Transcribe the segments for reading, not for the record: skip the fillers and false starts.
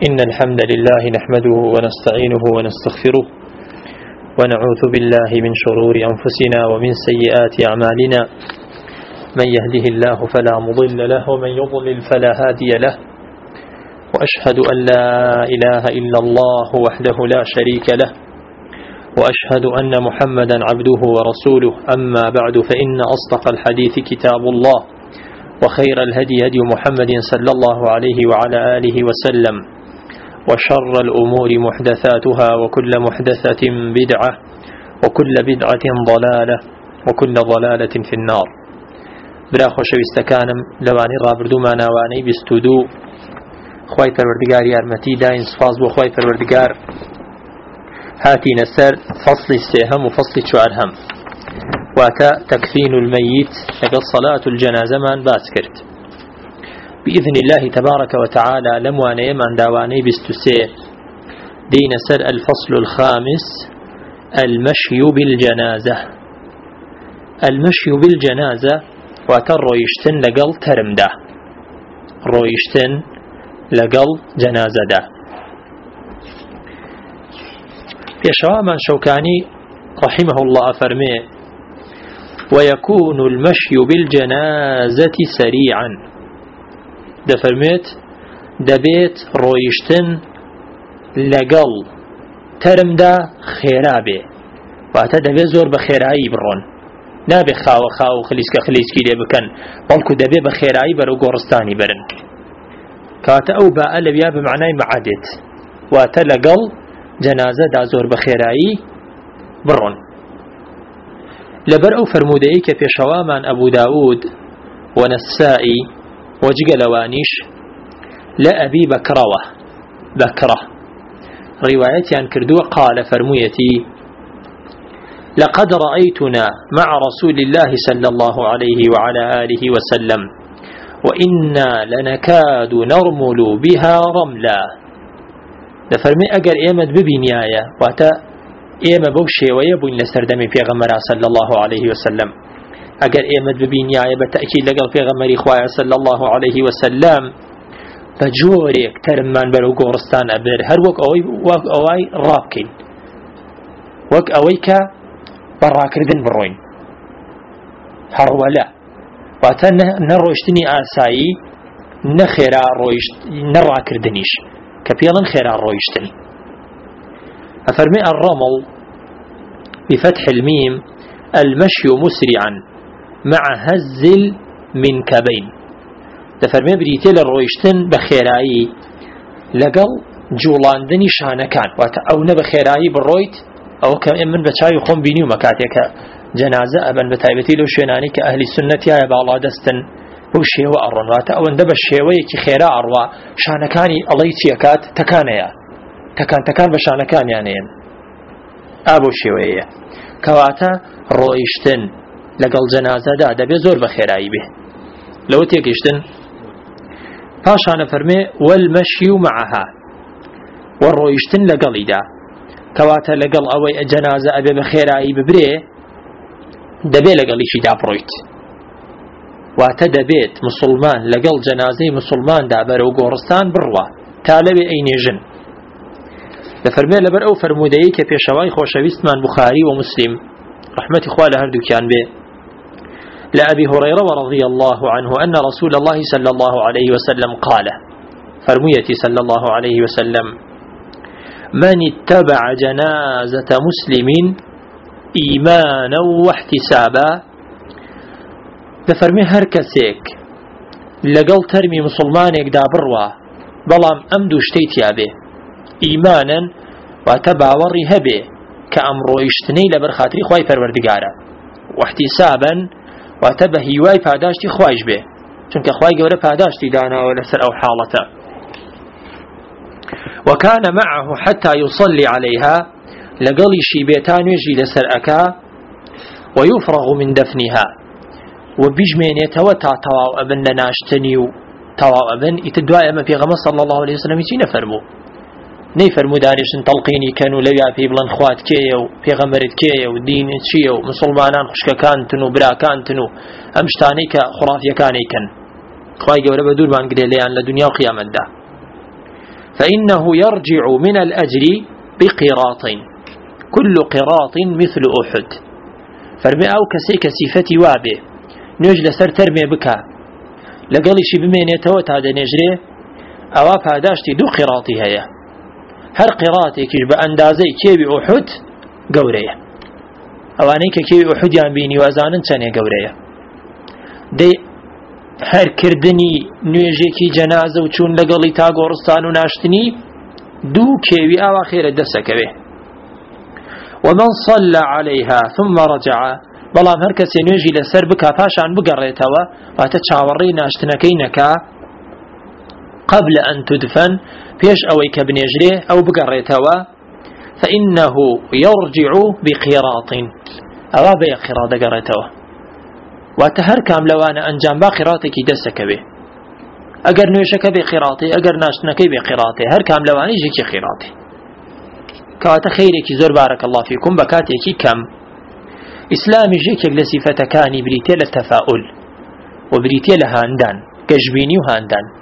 إن الحمد لله نحمده ونستعينه ونستغفره ونعوذ بالله من شرور أنفسنا ومن سيئات أعمالنا من يهده الله فلا مضل له ومن يضلل فلا هادي له وأشهد أن لا إله إلا الله وحده لا شريك له وأشهد أن محمدا عبده ورسوله أما بعد فإن أصدق الحديث كتاب الله وخير الهدي هدي محمد صلى الله عليه وعلى آله وسلم وشر الأمور محدثاتها وكل محدثة بدعة وكل بدعة ضلالة وكل ضلالة في النار. براخو شويستكانم لواني رابردو ما ناواني بستودو خواي پروردگار يارمتي داين صفاز بو خواي پروردگار هاتي نسر فصل السيهم وفصل شوارهم واتا تكفين الميت لقد صلاة الجنازة من باسكرت بإذن الله تبارك وتعالى لموانا يمان داواني بستسي دين سر الفصل الخامس المشي بالجنازة. المشي بالجنازة واتا رويشتن لقل ترمده رويشتن لقل جنازة ده يشوى من شوكاني رحمه الله فرمي ويكون المشي بالجنازة سريعا دفرميت دبيت رويشتن لقل ترمدا خيرابي واتا دبي زور بخيرائي برون نابي خاو خليسك خليسكي لي بكن بلكو دبي بخيرائي برو قورستاني برن كاتا او باء لبيا بمعنى معادت واتا لقل جنازة دا زور بخيرائي برون لبر او فرمودئي كفي شوامان ابو داود ونسائي وجقلوانيش لا أبي بكرة روايتي عن كردوة قال فرميتي لقد رأيتنا مع رسول الله صلى الله عليه وعلى آله وسلم وإنا لنكاد نرمل بها رملا لفرمي أقر إيمد ببنيايا واتا إيمد بوشي ويبون لسردمي في غمرة صلى الله عليه وسلم اگر ايمد ببينيا بتأكيد لقل في غمري خوايا صلى الله عليه وسلم فجوريك ترمان برو قورستان أبر هر وك أوي رابكين وك أويك براكردن بروين هر ولا واتن نروشتني آسايي نخيرا رويشت نراكردنيش كبيلا خيرا رويشتن أفرمي الرمل بفتح الميم المشي مسرعا مع هز المنكبين دفرمي بريتيل الرويشتن بخيرائي لقل جولاندني شانكان او نبخيرائي بالرويت او كمن بچاي خون بينيو مكاتيك جنازة ابن بتايبتي لو شيناني كأهل السنة يا بالا دستن هو شيوة أرون واتا او اندب الشيوية كي خيراء أروا شانكاني الله يتيكات تكانيا تكان بشانكان يعني ابو شيوية كواتا رويشتن لقل جنازة دا دبي زور بخيرائي به لو تيكشتن پاشان فرمي والمشي معها والرويشتن لقلي دا كواتا لقل اوي جنازة ابي بخيرائي ببري دبي لقلي شي دا برويت واتا دبيت مسلمان لقل جنازي مسلمان دا برو قورستان بروا تالبي اي نيجن لفرمي لبر او فرمودئي كفي شواي خوشويستمان بخاري ومسلم رحمة إخوة هردو كان به لأبي هريرة رضي الله عنه أن رسول الله صلى الله عليه وسلم قال فرميتي صلى الله عليه وسلم من اتبع جنازة مسلم إيمانا واحتسابا لفرمي هركسيك لقل ترمي مسلمانك دا بروا بلام أمدو اشتيتيا به إيمانا واتبع ورها به كأمرو اشتني لبر خاطري خواي پروردگارا واحتسابا واتبه هواي پاداشتي خوايش به چونك خواي قوله پاداشتي دانا ولا سر او حالته وكان معه حتى يصلي عليها لقلي شي بيتان يجي لسر اكا ويفرغ من دفنها وبيجمين يتوتا تواو ابن لناشتني تواو ابن يتدواء اما في غمص صلى الله عليه وسلم يتين فرمو نيفرمو دانشن تلقيني كانوا ليا في بلان خوات كيو في غمرت كيو دين تشيو مسلمانان خشكا كانتنو برا كانتنو امشتاني كخرافيا كانيكن خواهي قوله بدور بان قدي ليان لدنيا وقيامت ده فإنه يرجع من الأجر بقراط كل قراط مثل أحد فرمي أو كسي كسيفتي وابه نوج لسر ترمي بكا لقالي شي بمينيتو تادا نجري أواب هاداشتي دو قراطي هيا هر قراطي كيش بأندازي كيبي أحد قوريه أوانيك كيبي أحد ينبيني وأزانن چنه قوريه دي هر كردني نوێژێکی جەنازە و چوون لەگەڵی تا گۆڕستان و ناشتنی دوو کێوی ئاوا خێرە دەسەکەوێ ومن صلى عليها ثم رجع بەڵام هەر کەسێ نوێژی لەسەر بکا پاشان بگەڕێتەوە واتە چاوەڕێی ناشتنەکەی نەکا قبل أن تدفن پێش ئەوەی کە بنێژرێ ئەو بگەڕێتەوە فإنه يرجع بقيراط ئەوا بە یەک قیراط دەگەڕێتەوە واتە هەر کام لەوانە ئەنجام با قیراطێکی دەسەکەوێ ئەگەر نوێژەکە بێ قیراطی ئەگەر ناشتنەکەی بێ قیراطی هەر کام لەوانەی ژێکی قیراطی کەواتە خەیرێکی زۆر بارەکە الله فیکم بە کاتێکی کەم ئیسلامی ژێکێک لە سیفەتەکانی بریتێ لە تەفاؤل و بریتێ لە هاندان گەشبینی و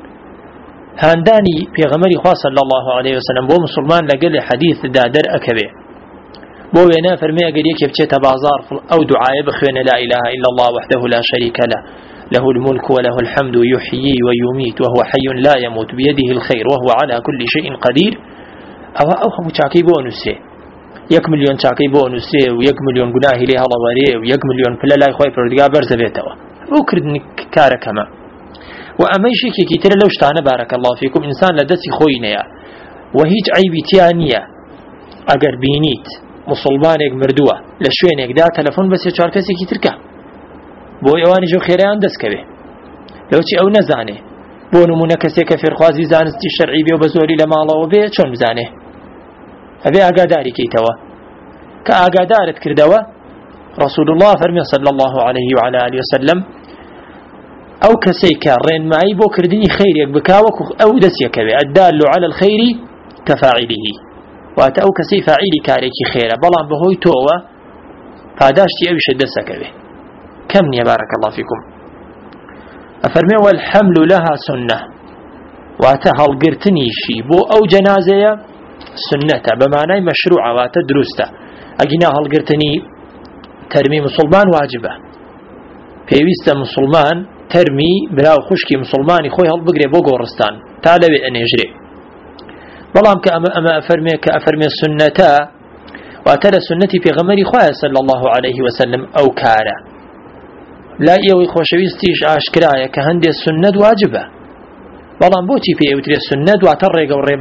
هاندانی پێغەمبەری خوا صلی الله علیه وسلم بۆ مسلمان لەگەڵ حەدیثدا دەرئەکەوێ بۆ وێنە فەرمێ ئەگەر یەکێ بچێتە بازار ئەو دوعایە بخوێنە لا إله إلا الله وحده لا شريك له له الملك وله الحمد يحيي ويميت وهو حي لا يموت بيده الخير وهو على كل شيء قدير أو هم چاکەی بۆ نووسێ 1 ملیۆن چاکەی بۆ نووسێ و 1 ملیۆن گوناهی لێ هەڵەوەرێ و 1 ملیۆن پلە لای خۆی پەروەردگار بەرز دەبێتەوە ئەو کردنی کارەکەمە و ئەمەی شێکێکی ترە لەو شتانە بارەکە الله فیکم ئینسان لە دەستی خۆی نەیە و هیچ عیبی تیا نییە ئەگەر بینیت مسلمانێک مردووە لە شوێنێکدا تەلەفۆن بەسێ چوار کەسێکی ترکە بۆ ئەوانیش و خێرایان دەستکەوێ لەوچی ئەو نەزانێ بۆ نمونە کەسێک کە فێرخوازی زانستی شەرعی بێ و بە زۆری لە ماڵەوە بێ چۆن بزانێ ئەبێ ئاگاداری کەیتەوە کە ئاگادارت کردەوە رسول الله فەرمی صلی الله عليه وعلى آله وسلم ئەو کەسەی کە ڕێنمایی بۆ کردنی خەیرێک بکا وەکو ئەو دەستیەکەوێ الدال على الخير كفاعله واتە ئەو کەسەی فاعیلی کارێکی خێرە بەڵام بەهۆی تۆوە پاداشتی ئەویشە دەسەکەوێ کەم نییە بارەکە الله فیکم ئەفەرمێ والحمل لها سنة واتە هەڵگرتنیشی بۆ ئەو جەنازەیە سنەتە بەمانای مەشروعە واتە دروستە ئەگینا هەڵگرتنی تەرمی مسلمان واجبە پێویستە مسلمان تەرمی براو خوشکی مسلمانی خۆی هەڵبگرێ بۆ گۆڕستان تا لەوێ ئەنێژرێ بەڵام کە ئەمە ئەفەرمێ سنەتە واتە لە سنەتی پێغەمبەری خوایە صلی الله عليه وسلم ئەو کارە لای ئێوەی خۆشەویستیش ئاشکرایە کە هەندێک سنەت واجبە بەڵام بۆچی پێوترێ سنەت واتە ڕێگە و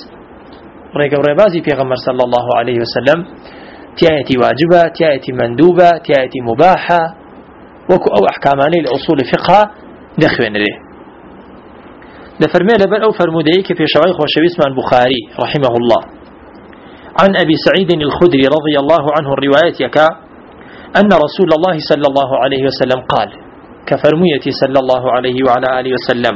ڕێبازی پێغەمبەر صلی الله عليه وسلم تایەتی واجبە تایەتی مەندوبە تایەتی مباحە وەکو ئەو ئەحکامانەی لە ئوسوڵ فقه دەخوێنرێ لفرمي لبر أو فرموديك في شوي خوشويسمان بخاري رحمه الله عن أبي سعيد الخدري رضي الله عنه الرواية يكا أن رسول الله صلى الله عليه وسلم قال كفرمية صلى الله عليه وعلى آله وسلم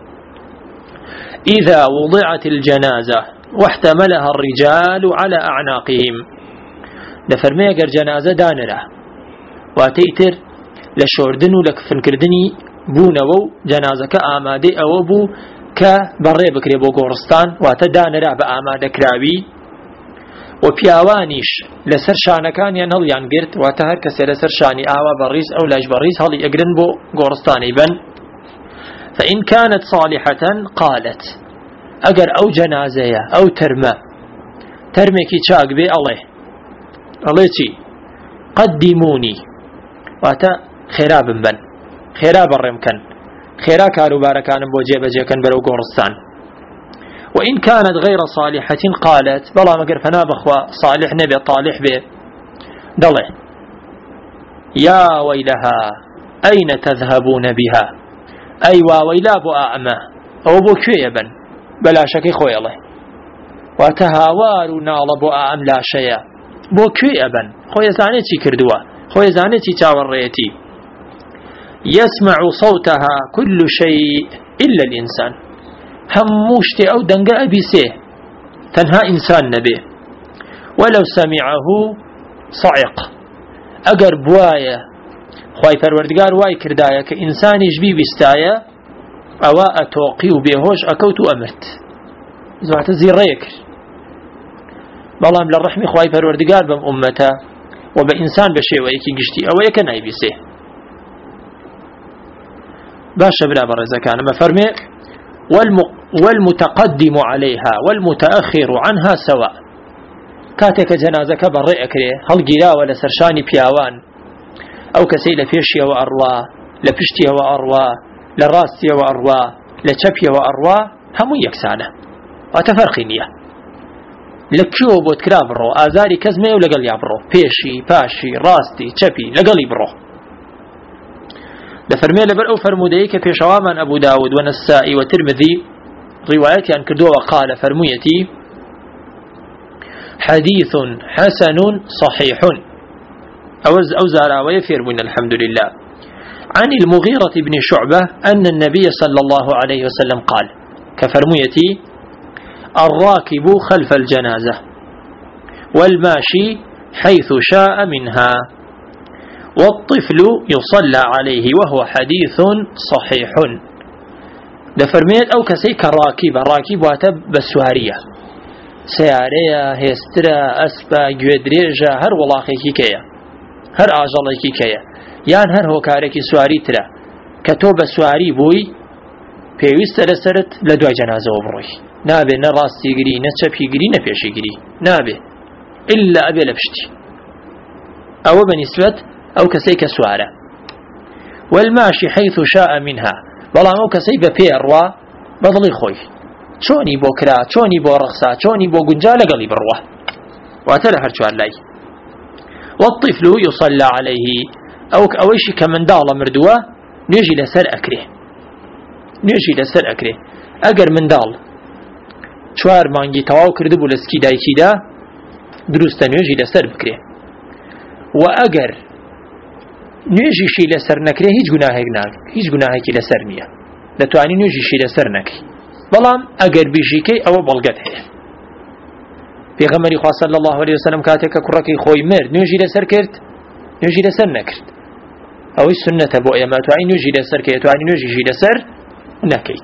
إذا وضعت الجنازة واحتملها الرجال على أعناقهم لفرمي أجر جنازة دانرة واتيتر لشوردن ولكفنكردني بوونەوە و جەنازەکە ئامادەی ئەوە بوو کە بەڕێ بکرێ بۆ گۆڕستان واتە دانرا بە ئامادەکراوی و پیاوانیش لەسەر شانەکانیان هەڵیان گرت واتە هەر کەسێ لەسەر شانی ئاوا بەڕیز ئەو لاش بەڕیز هەڵی ئەگرن بۆ گۆڕستانی بن فإن كانت صالحة قالت ئەگەر ئەو جەنازەیە ئەو تەرمێکی چاک بێ ئەڵێ چی قدموني واتە خێرا بن خێرا بەڕێمکەن خێرا کاروبارەکانم بۆ جێبەجێکەن بەرەو گۆڕستان وإن كانت غير صالحة قالت بەڵام ئەگەر فەنا بخوا صالح نەبێ طالح بێ دەڵێ يا ويلها أين تذهبون بها أي واويلا بو أعمى أو بو كوية بن بلا شكي خويلة وتهاوار نال بو أعم لا شيء بو كوية بن خوية زانيتي كردوا خوية زانيتي تاوريتي يسمع صوتها كل شيء إلا الإنسان هموشتي أو دنقاء بيسيه تنها إنسان نبيه ولو سمعه صعق أقر بوايا خواهي پروردگار واي كردايا كإنسان يجبي بستايا أواء توقي بيهوش أكوت أمرت زواتە زیڕەیەک بەڵام لە ڕەحمی خوای پەروەردگار بەم ئوممەتە و بە ئینسان بە شێوەیەکی گشتی ئەوەیە کە نایبیسێ. باشە برا بەڕێزەکانم فەرمێ والمتقدم عليها والمتأخر عنها سواء. کاتێکە جەنازەکە بەڕێ ئەکرێ هەڵگیراوە لە سەرشانی پیاوان، ئەو کەسەی لە پێشیەوە ئەڕوا، لە پشتیەوە ئەڕوا، لە ڕاستیەوە ئەڕوا، لە چەپیەوە ئەڕوا، هەموو یەکسانە، واتە فەرقی نییە. لە کوێوە بۆت کرا بڕۆ، ئازاری کەس مێ و لەگەڵ یا بڕۆ، پێشی پاشی ڕاستی چەپی لەگەڵی بڕۆ. دەفەرمێ لەبەر ئەو فەرمودەیە کە پێشەوامان ئەبوو داود و نەسائی و ترمذی ڕیوایەتیان کردووە قالە فەرموویەتی حديث حسن صحيح أو زاراوية فيرمون الحمد لله عن المغيرة بن شعبة أن النبي صلى الله عليه وسلم قال كفرميتي الراكب خلف الجنازة والماشي حيث شاء منها والطفل يصلى عليه وهو حديث صحيح. دفرميت أو كسيك راكب واتب بسوارية سيارەیە هێسترە ئەسپە گوێدرێژە هەر وڵاقێکی کەیە هەر ئاژەڵێکی کەیە یان هەر هۆکارێکی سواری ترە کە تۆ بە سواری بووی پێویستە لەسەرت لە دوای جەنازەوە بڕۆی، نابێ نە ڕاستی گری نە چەپی گری نە پێشی گری، نابێ ئللا ئەبێ لە پشتی. ئەوە بەنیسبەت ئەو کەسەی کە سوارە. والماشي حيث شاء منها، بەڵام ئەو کەسەی بە پێڕوا بەدڵی خۆی چۆنی بۆ کرا، چۆنی بۆ ڕەخسا، چۆنی بۆ گونجا لەگەڵی بڕوە، واتە لە هەر چوار لای. والطفل يصلى عليه، ئەوەیشی کە منداڵە مردووە نوێژی لەسەر ئەکرێ، نوێژی لەسەر ئەکرێ. ئەگەر منداڵ 4 مانگی تەواو کردبوو لە سکی دایکیدا دروستە نوێژی لەسەر بکرێ، و ئەگەر نوێژیشی لەسەر نەکرێ هیچ گوناهێکی لەسەر نییە، دەتوانی نوێژیشی لەسەر نەکەی. بەڵام ئەگەر بیژیکەی ئەوە بەڵگەت هەیە. پێغەمبەری خوا صلی الله علیه وسلم کاتێک کە کوڕەکەی خۆی مرد نوێژی لەسەر کرد، نوێژی لەسەر نەکرد. ئەوەی سنەتە بۆ ئێمە، توانی نوێژی لەسەر کەی، توانی نوێژیشی لەسەر نەکەیت.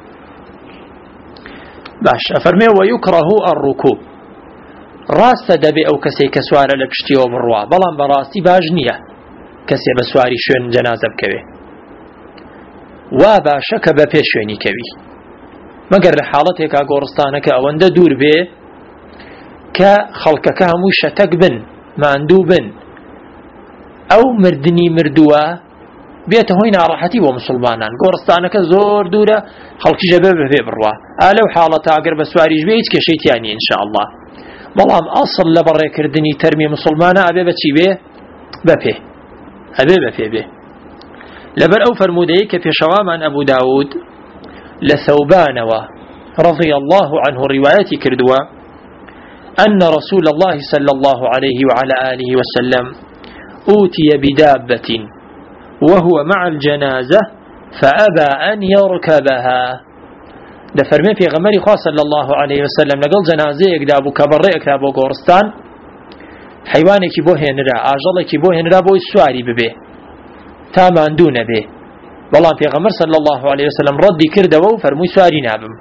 باش ئەفەرمێ وەیوکڕەه الرکوب، ڕاستە دەبێ ئەو کەسێک کە سوارە لە پشتیەوە بڕوا، بەڵام بەڕاستی باش نییە کەسێ بە سواری شوێن جەنازە بکەوێ، وا باشە کە بە پێ شوێنی کەوی، مەگەر لە حاڵەتێکا گۆڕستانەکە ئەوەندە دوور بێ کە خەڵکەکە هەمووی شەتەک بن، ماندوو بن، ئەو مردنی مردووە بێتە هۆی ناڕەحەتی بۆ مسلمانان. گۆڕستانەکە زۆر دوورە، خەڵکیشە بێ بڕوا، لەو حاڵەتە ئەگەر بە سواریش بێ هیچ کێشەی تیانی ئینشاءالله. بەڵام ئەسڵ لە بەڕێکردنی تەرمی مسلمانە ئەبێ بەچی بێ؟ بەپێ، ئەبێ بەپێ بێ. لەبەر ئەو فەرمودەیە کە پێشەوامان ئەبوو داود لثوبانوا رضي الله عنه روايتي كردوا أن رسول الله صلى الله عليه وعلى آله وسلم أوتي بدابة وهو مع الجنازة فأبى أن يركبها. دفرمي في غمري خاص صلى الله عليه وسلم لقل جنازة يكدابو كبرئ كدابو قورستان حيوانك بوه نرى آجلك بوه نرى بو السواري ببه تامان دون به، بەڵام پێغەمبەر صلی الله عليه وسلم ڕەدی کردەوە و فەرمووی سواری نابم.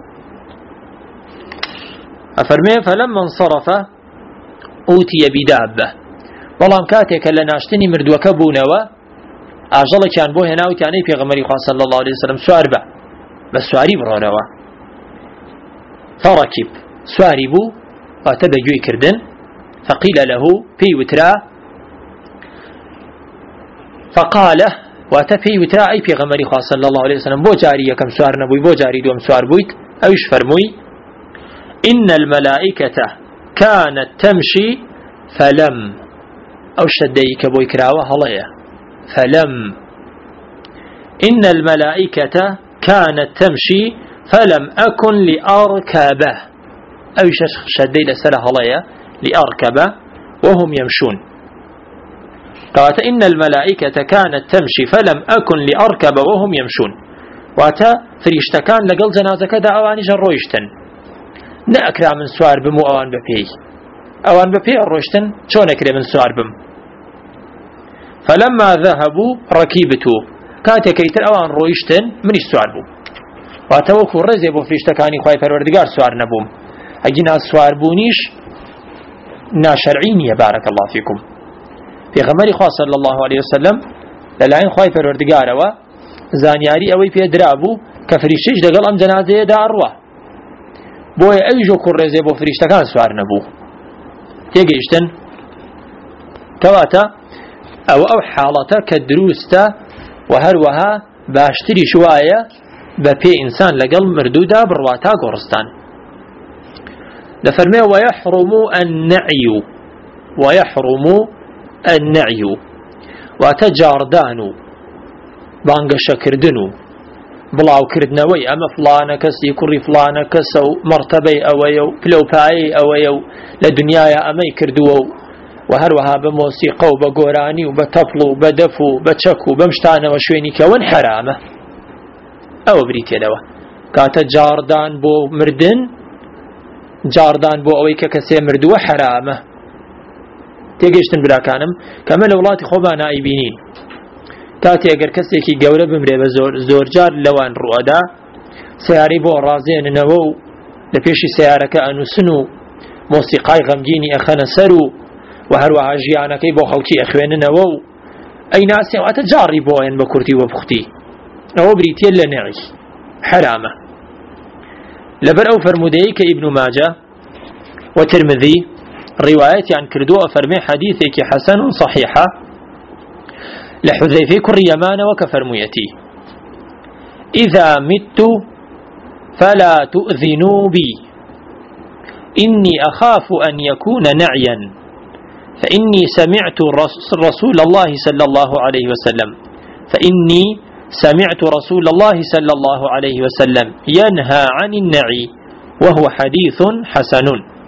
ئەفەرمێ فلما انصرف أوتي بدابة، بەڵام کاتێکە لە ناشتنی مردووەکە بوونەوە ئاژەڵێکیان بۆ هێناوتیانەی پێغەمبەری خوا صلی الله عليه وسلم سوار بە سواری بڕۆنەوە. فركب، سواری بوو واتە بەگوێی کردن. فقيل له، پێی وترا، فقال واتە پێی وترا ئەی پێغەمبەری خوا صلی الله عليه وسلم بۆ جاری یەکەم سوار نەبووی، بۆ جاری دووەم سوار بوویت؟ ئەویش فەرمووی إن الملائكة كانت تمشي فلم، أو شدەی کە بۆی کراوە هەڵەیە، فلم إن الملائكة كانت تمشي فلم أكن لأركبه، أویش شدەی لەسەر هەڵەیە لأركبه وهم يمشون. قالت إن الملائكة كانت تمشي فلم أكن لأركب وهم يمشون، واتا فريشتكان لقل جنازك دا أواني جرويشتن نأكرا من سوار بمو أوان ببي، أوان ببي الرويشتن شون أكرا من سوار بم. فلما ذهبوا ركيبتو، كاتي كيتر أوان رويشتن من السوار بو، واتوكو رزي بو فريشتكاني خواهي پروردگار سوار نبوم اجينا سوار بونيش ناشرعينية بارك الله فيكم في غمري خواه صلى الله عليه وسلم للاين خواهي پروردگار و زانياري اوي في درابو كفريشتش دقل ام جنازه دا اروه بوي ايجو كو رزي بو فريشتكان سوار نبو تيجيشتن كواتا او حالتا كدروستا وهروها باشتري شوية بپی انسان لقل مردودا برواتا قرستان لفرمي ويحرم النعي وتجاردانو بانق شكردنو بلاو كردنوي اما فلانا كسي كري فلانا كسو مرتبي اويو بلو باي اويو لدنيايا امي كردوو وهروها بموسيقى وبقوراني وبتطلو وبدفو وبتشكو بمشتانا وشويني كون حرامه او بريتي لوا كاتا جاردان بو مردن جاردان بو اوي كسي مردو حرامه تيجيشتن بلا كانم كما لولاتي خوبا نائبينين كاتي اگر كسي كي قورة بمري بزور جار لوان رؤدا سياري بو رازين نوو لبيشي سيارك انو سنو موسيقاي غمجيني اخنا سرو وهروها جيانا كي بو خلقي اخوين نوو اي ناسي واتا جاري بوين بكورتي وبختي او بريتيل لنعي حرامة لبر او فرموديك ابن ماجه وترمذي رواية عن كردوء فرمي حديثك حسن صحيحة لحذيفي كر يمان وكفرميتي إذا مت فلا تؤذنوا بي إني أخاف أن يكون نعيا فإني سمعت رسول الله صلى الله عليه وسلم سمعت رسول الله صلى الله عليه وسلم ينهى عن النعي وهو حديث حسن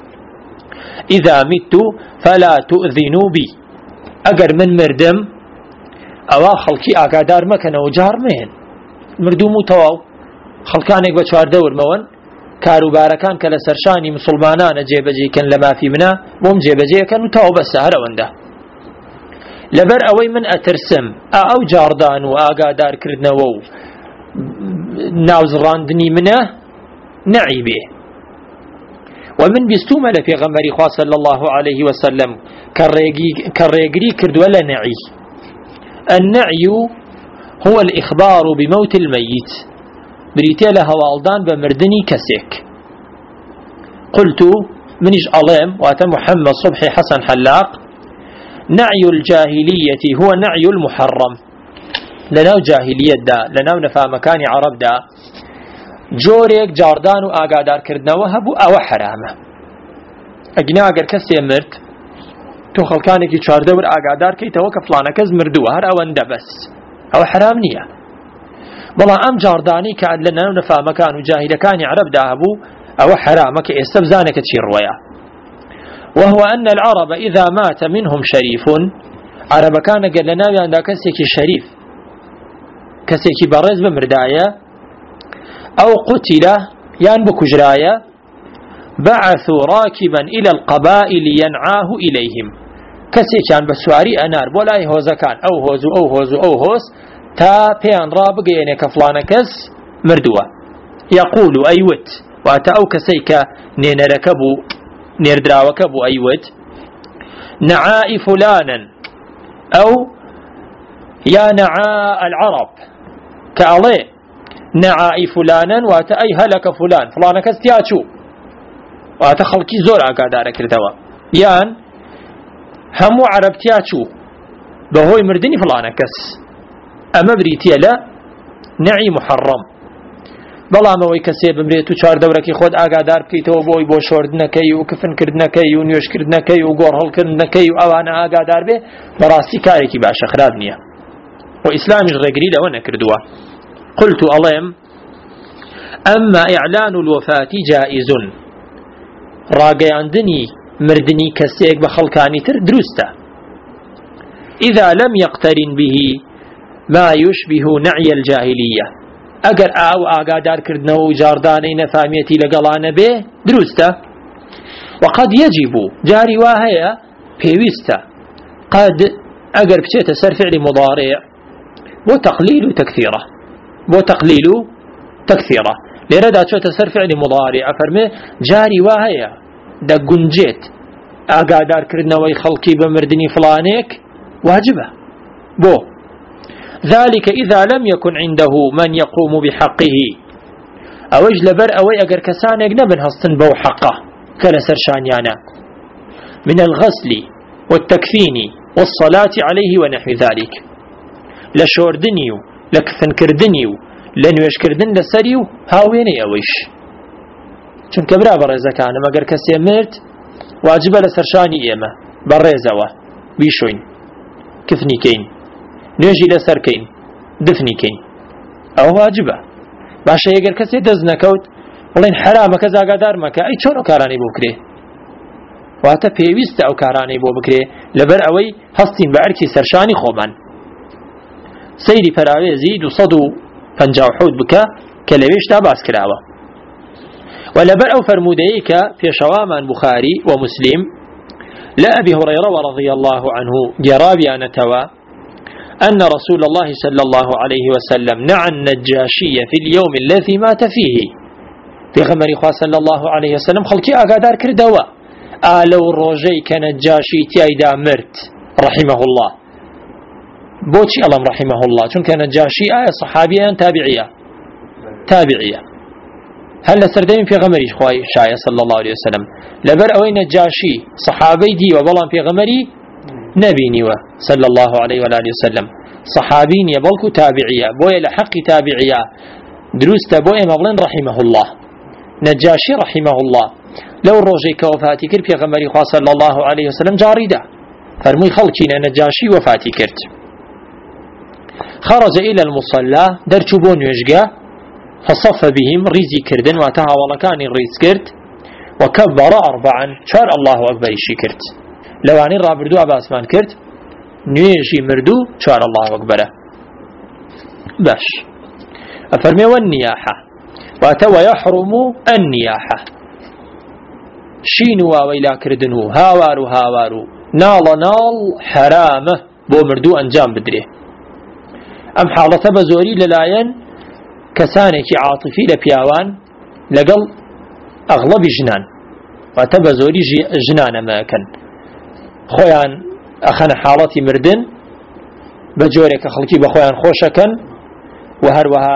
إذا مت فلا تؤذنوا بي أجر من مردم أو خلقي أقادار مكان وجار مهن مردوم تواو خلقانك بشوار دور مون كارو باركان كلا سرشاني مسلمانان جيبجي كان لما في منا بوم جيبجي كان تواو بس هذا ونده لبر اوي من اترسم او جاردان و اقادار كردنا وو ناوز راندني منه نعي به ومن بيستومل في غمري خواه صلى الله عليه وسلم كالريقري كرد ولا نعي النعي هو الإخبار بموت الميت بريتيا لها والدان بمردني كسيك قلت منش عليم واتى محمد صبحي حسن حلاق نعي الجاهلية هو نعي المحرم لناو جاهلية دا لناو نفا مكان عرب دا جوريك جاردان و آقادار كردنا وهبو او حرامه اقنا اگر كسي مرد تو خلقانك چار دور آقادار كي توقف فلانا كز مردو هر اوان دا بس او حرام نية بلا ام جارداني كعد لناو نفا مكان و جاهل كان عرب دا هبو او حرامك استبزانك تشير روايا وهو أن العرب إذا مات منهم شريف عرب كان قال لنا بأن كسيكي شريف كسيكي برز بمردايا أو قتل ينبك جرايا بعثوا راكبا إلى القبائل ينعاه إليهم كسيكي عن بسواري أنار بولاي هوزكان أو هوز تا بيان رابق يعني كفلان كس مردوة يقول أيوت واتا أو كسيكا نين ركبوا نيردراوك أبو أيوت نعاء فلانا أو يا نعاء العرب كالله نعاء فلانا واتأي هلك فلانا كستياتشو واتخلقي زور أقادارك الدواء يان همو عربتياتشو بهوي مردني فلانا كس أما بريتيا لا نعي محرم بەڵام ئەوەی کەسێ بمرێت و چوار دەورەکی خۆت ئاگادار بکەیتەوە بۆی بۆ شۆردنەکەی و کفنکردنەکەی و نوێشکردنەکەی و گۆڕ هەڵکردنەکەی و ئەوانە ئاگادار بێ بەڕاستی کارێکی باشە خراپ نییە و ئیسلامیش ڕێگری لەوە نەکردووە قلت ئەڵێم ئەمما ئیعلان الوفاة جائز ڕاگەیاندنی مردنی کەسێک بە خەڵکانی تر دروستە إذا لم يقترن به ما يشبه نعي الجاهلية اگر او آگادار کردنه و جاردانه نفامیتی لگلانه به درسته وقد يجب جاري واهية بيوسته قد اگر بچيت سر فعل مضارع وتقليل تكثيره لێرە دا چۆتە سەر فعلی مضارع ئەفەرمێ جاری وا هەیە دەگونجێت ئاگادارکردنەوەی خەڵکی بە مردنی فلانێک واجبە بۆ ذلك إذا لم يكن عنده من يقوم بحقه أوج لبر أوي أجر كسانك نبن هستن بو حقه كلا سرشانيانا من الغسل والتكفين والصلاة عليه ونحو ذلك لشوردنيو لكفن كردنيو لنوش كردن لسريو هاويني أويش چون كبرا برزا كان مگر كسي مرت واجب لسرشاني إيما برزوا بيشوين كفني كين نوجي لسر كين دفني كين أو واجبه باشا يقر كسي دز نكوت بڵێن حرامەکە زاگادار مەکە ئەی چۆن ئەو کارانەی بۆ بکرێ واتە پێویستە ئەو کارانەی بۆ بکرێ لەبەر ئەوەی هەستین بە ئەرکی سەرشانی خۆمان سەیری پەراوێزی 257 بکە کە لەوێشتا باس کراوە و لەبەر ئەو فەرمودەیەی کە پێشەوامان بوخاری و مسلم لە ئەبی هورەیرە رضي الله عنه جرابيانتوا أن رسول الله صلى الله عليه وسلم نعى النجاشي في اليوم الذي مات فيه في غمر خواه صلى الله عليه وسلم خلقي أقادار كردوا آلو روجي كنجاشي تيايدا مرت رحمه الله بوشي ألم رحمه الله چون كنجاشي آية صحابية تابعية هل لسردين في غمري خواه شاية صلى الله عليه وسلم لبر أوين نجاشي صحابي دي وبلان في غمري نبيني صلى الله عليه وآله وسلم صحابين يبلكو تابعية بوية لحق تابعية دروست بوية مبلن رحمه الله نجاشي رحمه الله لو روجي كوفاتي كرت في غمري خواه صلى الله عليه وسلم جاريدا فرمي خلقين نجاشي وفاتي كرت خرج إلى المصلى درجبون يشقى فصف بهم ريزي كردن واتها ولكان الريز كرت وكبر 4 شار الله أكبر شكرت لو عني رابردو أباسمان كرت نيجي مردو شار الله أكبر باش أفرمي والنياحة واتوا يحرم النياحة شينوا ويلا كردنو هاوارو نال حرامه بو مردو أنجام بدري أم حالة بزوري للاين كسانك عاطفي لبياوان لقل أغلب جنان وتبزوري جنان ما كان خويان أخنا حالتي مردن بجورك خلقي بخويان خوشكن وهروها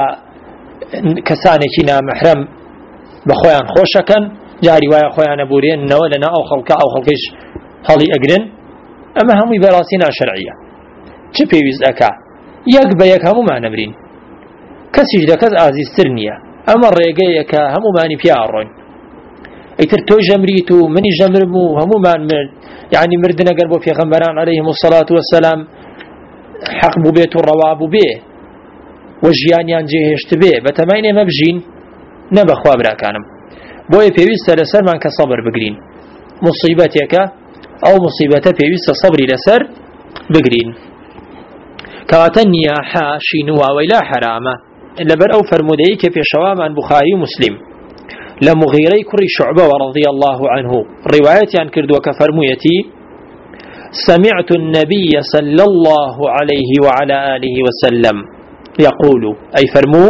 كسانك نامحرم بخويان خوشكن جاري ويا خويان بورين نولنا أو خلقش هالي أقرن أما هم براسنا شرعية چه بيوز أكا يك بيك همو ما نبرين كسيش دكز عزيز سرنية أما الرقايك همو ماني بيارون ايتر تو جمريتو مني جمرمو همو مان مرد يعني مردنا قربو في غنبران عليهم الصلاة والسلام حق بو بيت الرواب بيه وجيانيان جيهشت بيه بتمايني مبجين نبا خوابرا كانم بوي بيويست لسر من كصبر بقرين مصيبتك أو مصيبته بيويست صبري لسر بقرين كواتنيا حا شينوا ويلا حرامه لبر أو فرموديك في شوام عن بخاري ومسلم لمغيري كري شعبة رضي الله عنه رواية عن كرد وكفرميتي سمعت النبي صلى الله عليه وعلى آله وسلم يقول أي فرمو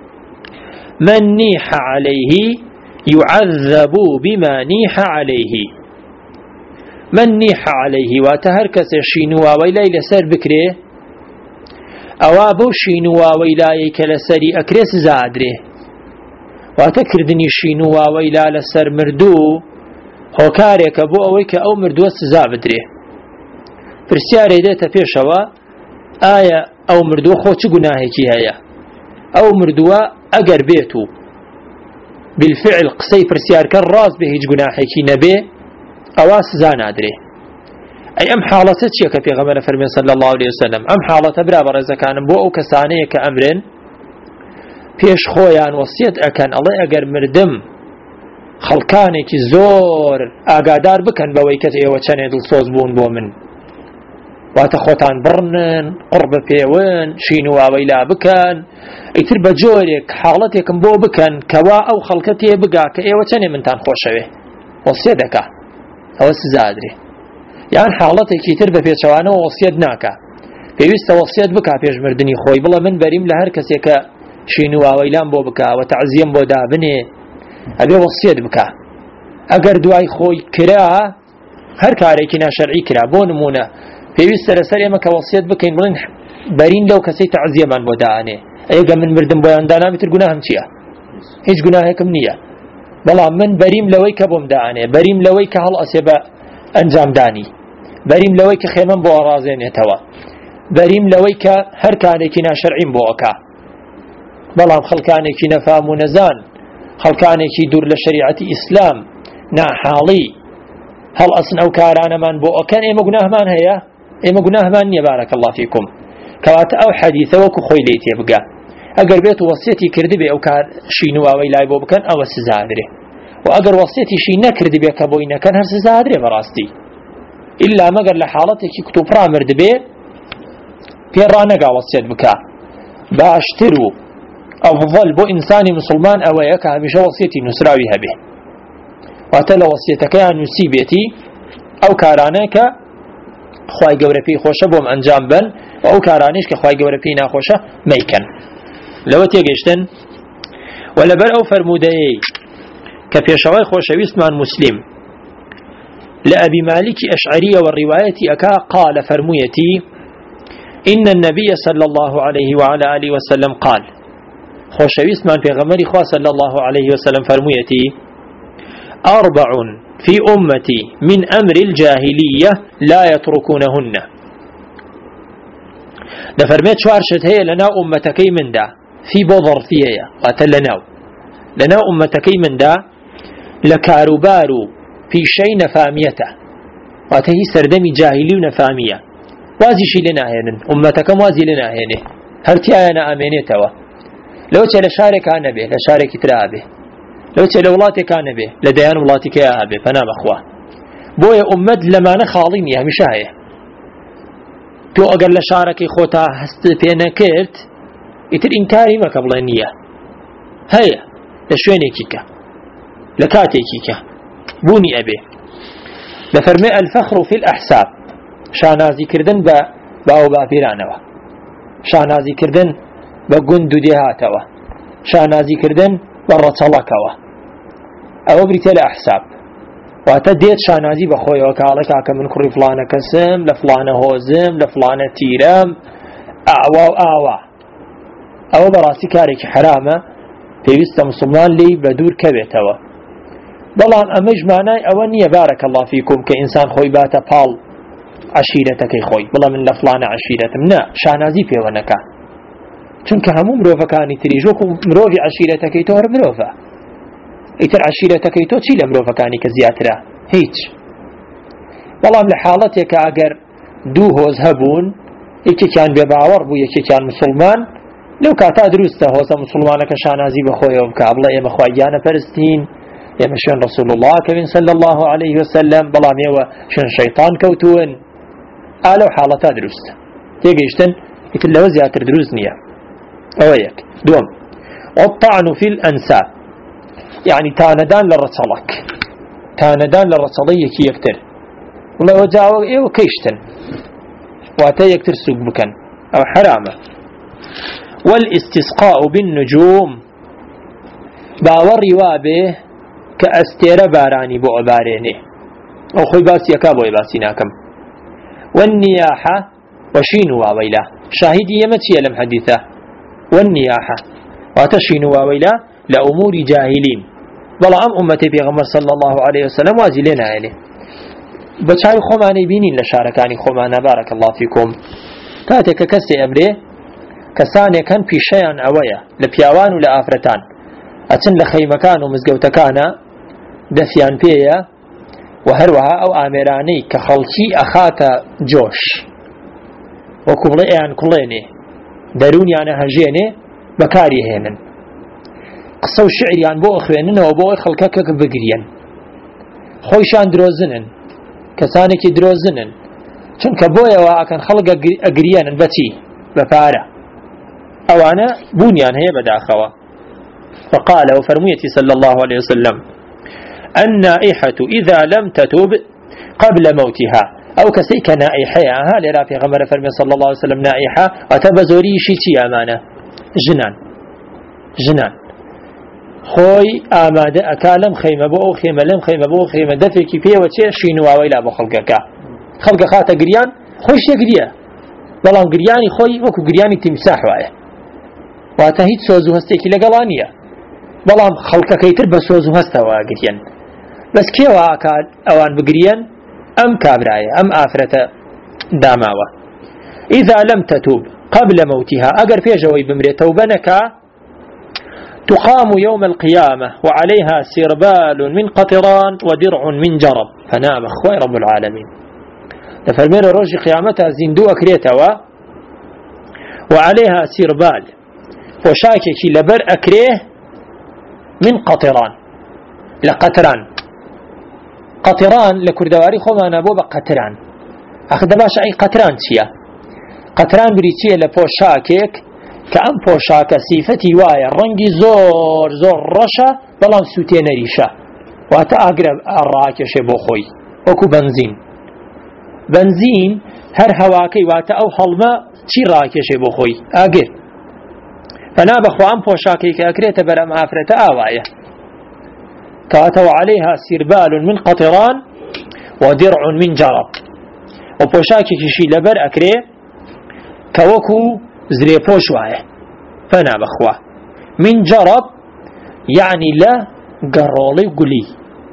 من نيح عليه يعذب بما نيح عليه من نيح عليه واتهركس شينوا ويلا لسر بكري أوابو شينوا ويلايك لسري أكريس زادره واتكردني شينوا ويلا لسر مردو هوكاريك بو أويك أو مردو سزابدره فرسياري ديتا بيشوا آية أو مردو خوش قناهيكي هيا أو مردو أقر بيتو بالفعل قصي فرسيار كان راس بهيج قناهيكي نبي أواس زانادره أي أم حالة تشيك في غمر فرمي صلى الله عليه وسلم أم حالة برابر إذا كان بو أو كسانية كأمرين پیش خویان وصیت أكان الله أجر مردم خلقانك زور أقادار بكن بويكت إيه وچنه دلسوز بون بومن واتخوتان برنن قرب بيوين شينوا ويلا بكن ايتر بجورك حالتك بو بكن كوا أو خلقتي بقا كإيه وچنه من تان خوشوه وصيتك أو السزادري يعني حالتك يتر بپیچوانه وصیت ناکا پێویستە وصیت بکا پێش مردنی خۆی بڵێ من بەریم لە هەر کەسێکە شینو ئاوەیلان بۆ بکە و تەعزیەم بۆ دابنێ ئەبێ وەسیەت بکە ئەگەر دوای خۆی کرا هەر کارێکی ناشەرعی کرا بۆ نمونە پێویستە لەسەر ئێمە کە وەسیەت بکەین بڵێن بەرین لەو کەسەی تەعزیەمان بۆ دائەنێ ئەگە من مردم بۆیان دانامی تر گوناهم چییە هیچ گوناهێکم نییە بەڵام من بەریم لەوەی کە بۆم دائەنێ بەریم لەوەی کە هەڵ ئەسێ بە ئەنجامدانی بەریم لەوەی کە خێمەم بۆ ئاڕازێنێتەوە بەریم لەوەی کە هەر کارێکی ناشەرعیم بۆ ئەکا بەڵام خەڵکانێکی نەفام و نەزان خەڵکانێکی دوور لە شەریعەتی ئیسلام ناحاڵی هەڵ ئەسن ئەو کارانەمان بۆ ئەکەن ئێمە گوناهمان هەیە ئێمە گوناهمان نییە بارەک الله فیکم کەواتە ئەو حەدیثە وەکو خۆی لێی تێبگا ئەگەر بێت و وەسیەتی کردبێ ئەو کار شین و ئاوەی لای بۆ بکەن ئەوە سزادرێ و ئەگەر وەسیەتیشی نەکردبێ کە بۆی نەکەن هەر سزادرێ بەڕاستی ئیلا مەگەر لە حاڵەتێکی کتوپڕا مردبێ پێڕانەگا وەسیەت بکە باشتر و ئەفضل بۆ ئینسانی مسلمان ئەوەیە کە هەمیشە وەسیەتی نووسراوی هەبێ واتە لە وەسیەتەکەیان نووسی بێتی ئەو کارانە کە خوای گەورە پێی خۆشە بۆم ئەنجام بن و ئەو کارانیش کە خوای گەورە پێی ناخۆشە مەیکەن لەوە تێگەیشتن و لەبەر ئەو فەرمودەیەی کە پێشەوەی خۆشەویستمان مسلم لە ئەبی مالکی ئەشعەریە و ڕیوایەتی ئەکا قال فەرموویەتی إن النبي صلى الله عليه وعلى آله وسلم قال خوشويستمان پیغمبری خوا صلى الله عليه وسلم فرمویتی أربع في أمتي من أمر الجاهلية لا يتركونهن دفرميت شوارشت هي لنا أمتكي من دا في بظرفية قاتل لنا أمتكي من دا لكاروبارو في شيء نفاميته واتهي سردمي جاهلي ونفامية وازي شي لنا هينن أمتكم وازي لنا هينه هرتيانا أمينيتوا لو تلا شارك أنا به لشارك ترابه لو تلا ولاتك أنا به لديان ولاتك يا أبي فنام أخوة بويا أمد لما نخالين يا مشاهي تو أقل لشارك خوتا هست فينا كرت يتر إنكاري ما قبلانية هيا لشويني كيكا لكاتي كيكا بوني أبي لفرمي الفخر في الأحساب شانازي كردن باو بابيرانوا شانازي كردن بقندو ديهاتوا شانازي كردن برطلقوا او بريتال احساب واتديت شانازي بخوي وكالك من كل فلانه كسم لفلانه هوزم لفلانه تيرام اعوا او براسي كارك حرامه بيست مسلمان لي بدور كبيتوا بلان امج معناي اونيه بارك الله فيكم كانسان خوي باتا بال عشيرتك خوي بلا من لفلانه عشيرتم نا شانازي بيونكا چونکە هەموو مرۆڤەکانی تریژ وەکو مرۆڤی عەشیرەتەکەی تۆ هەر مرۆڤە ئیتر عەشیرەتەکەی تۆ چی لە مرۆڤەکانی کە زیاترە هیچ بەڵام لە حاڵەتێکە ئەگەر دوو هۆز هەبوون یەکێکیان بێباوەڕ بوو یەکێکیان مسلمان لەو کاتا دروستە هۆزە مسلمانەکە شانازی بەخۆیەوە بکە بڵێ ئێمە خوا گیانە پەرستین ئێمە شوێن ڕەسوڵ الله کەوین صلی الله عليه وسلم بەڵام ئێوە شوێن شەیطان کەوتوون لەو حاڵەتا دروستە تێگەیشتن ئیتر لەوە زیاتر دروست نییە أويك دوم والطعن في الأنساب يعني تاندان للرسلك تاندان للرسلية كي يكتر والله وجاوه إيوه كيشتن واتا يكتر سوق بكن أو حرامة والاستسقاء بالنجوم باوري وابه كأستير باراني بو عباريني أو خوي باسي يكابو يباسيناكم والنياحة وشينوا وويلا شاهدي يمتي لم حديثه والنياحة وتشين واويلا لأمور جاهلين بل عم أمتي بيغمر صلى الله عليه وسلم وازي لنا عليه بچاوی خۆمانی بینین لە شارەکانی خۆمانە بارك الله فيكم کاتێککە کەسێ ئەمرێ کەسانێکەن پیشەیان ئەوەیە لە پیاوان و لە ئافرەتان ئەچن لە خەیمەکان و مزگەوتەکانە دەفیان پێیە و هەروەها ئەو ئامێرانەی کە خەڵکی ئەخاتە جۆش وەکو بڵێ ئەیان کوڵێنێ دەرونیانە هەژێنێ بەکاری هێنن قسە و شعریان بۆ ئەخوێننەوە بۆ ئەوەی خەڵکەکە بگرێن خۆیشان درۆزنن کەسانێکی درۆزنن چونکە بۆیەوە ئەکەن خەڵک ئەگرێنن بەچی بە پارە ئەوانە بوونیان هەیە بەداخەوە فقال وفرميتي صلى الله عليه وسلم النائحة إذا لم تتوب قبل موتها أو كسيك نائحة هل رافي غمر فرمي صلى الله عليه وسلم نائحة أتبزوري شيتي أمانة جنان ژنان خۆی ئامادە ئەکا لەم خەیمە بۆ ئەو خێمە لەم خەیمە بۆ ئەو خێمە دەفێکی پێوە چێ شینواوەی لا بۆ خەڵکەکە خەڵکە خاتە گریان خۆی شێگریە بەڵام گریانی خۆی وەکو گریانی تیمساح وایە واتە هیچ سۆز و هەستێکی لەگەڵا نییە بەڵام خەڵکەکەی تر بە سۆز و هەستەوە گریان بەس کێوە ئاکات ئەوان بگریان ئەم کابرایە ئەم ئافرەتە داماوە إذا لم تتوب قبل موتها أجر فيجوي بمري توبنك تقام يوم القيامة وعليها سربال من قطران ودرع من جرب فنام أخوي رب العالمين لفرمين روج قيامتها زندو أكريتها وعليها سربال وشاكك لبر أكريه من قطران لقطران قطران لكردواري خما نبوب قطران أخذ باش أي قطران تيا قطران بريتيا لبوشاكك كأم بوشاك سيفتي وايا رنجي زور زور رشا بلان سوتين ريشا واتا أقرب الراكش بوخوي وكو بنزين هر هواكي واتا أو حلما چي راكش بوخوي أقر فنا بخو أم بوشاكي كأكريت برام عفرة آوايا كاتا وعليها سربال من قطران ودرع من جرب وبوشاكي كشي لبر أكري كوكو زريبوش وايه فنا بخوا من جرب يعني لا قرولي قلي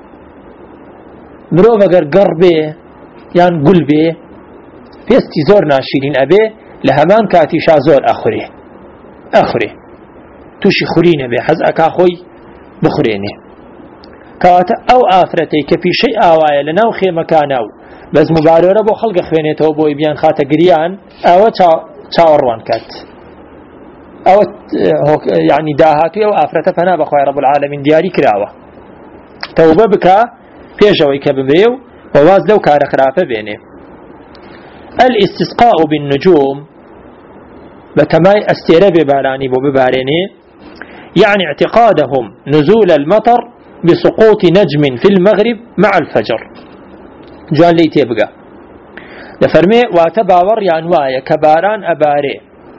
مرو بقر قربه يعني قلبه فيستي زور ناشرين أبي لهمان كاتي شازور أخره توشي خورين به حز أكاخوي بخورينه كاتا أو آفرتي كفي شيء آوايا لناو خي مكاناو بس مبارورة بو خلق خوينيتو بو إبيان خاتا قريان أو تاوروان كات أو يعني داهاتي أو آفرته فنا بخوي رب العالمين دياري كراوة توبة بكا بيجوي كبمريو وواز لو كار خرافة بينه الاستسقاء بالنجوم بتماي استيرا بباراني بباريني يعني اعتقادهم نزول المطر بسقوط نجم في المغرب مع الفجر جوان لي تيبقى لفرمي واتباور يانوايا كباران أباري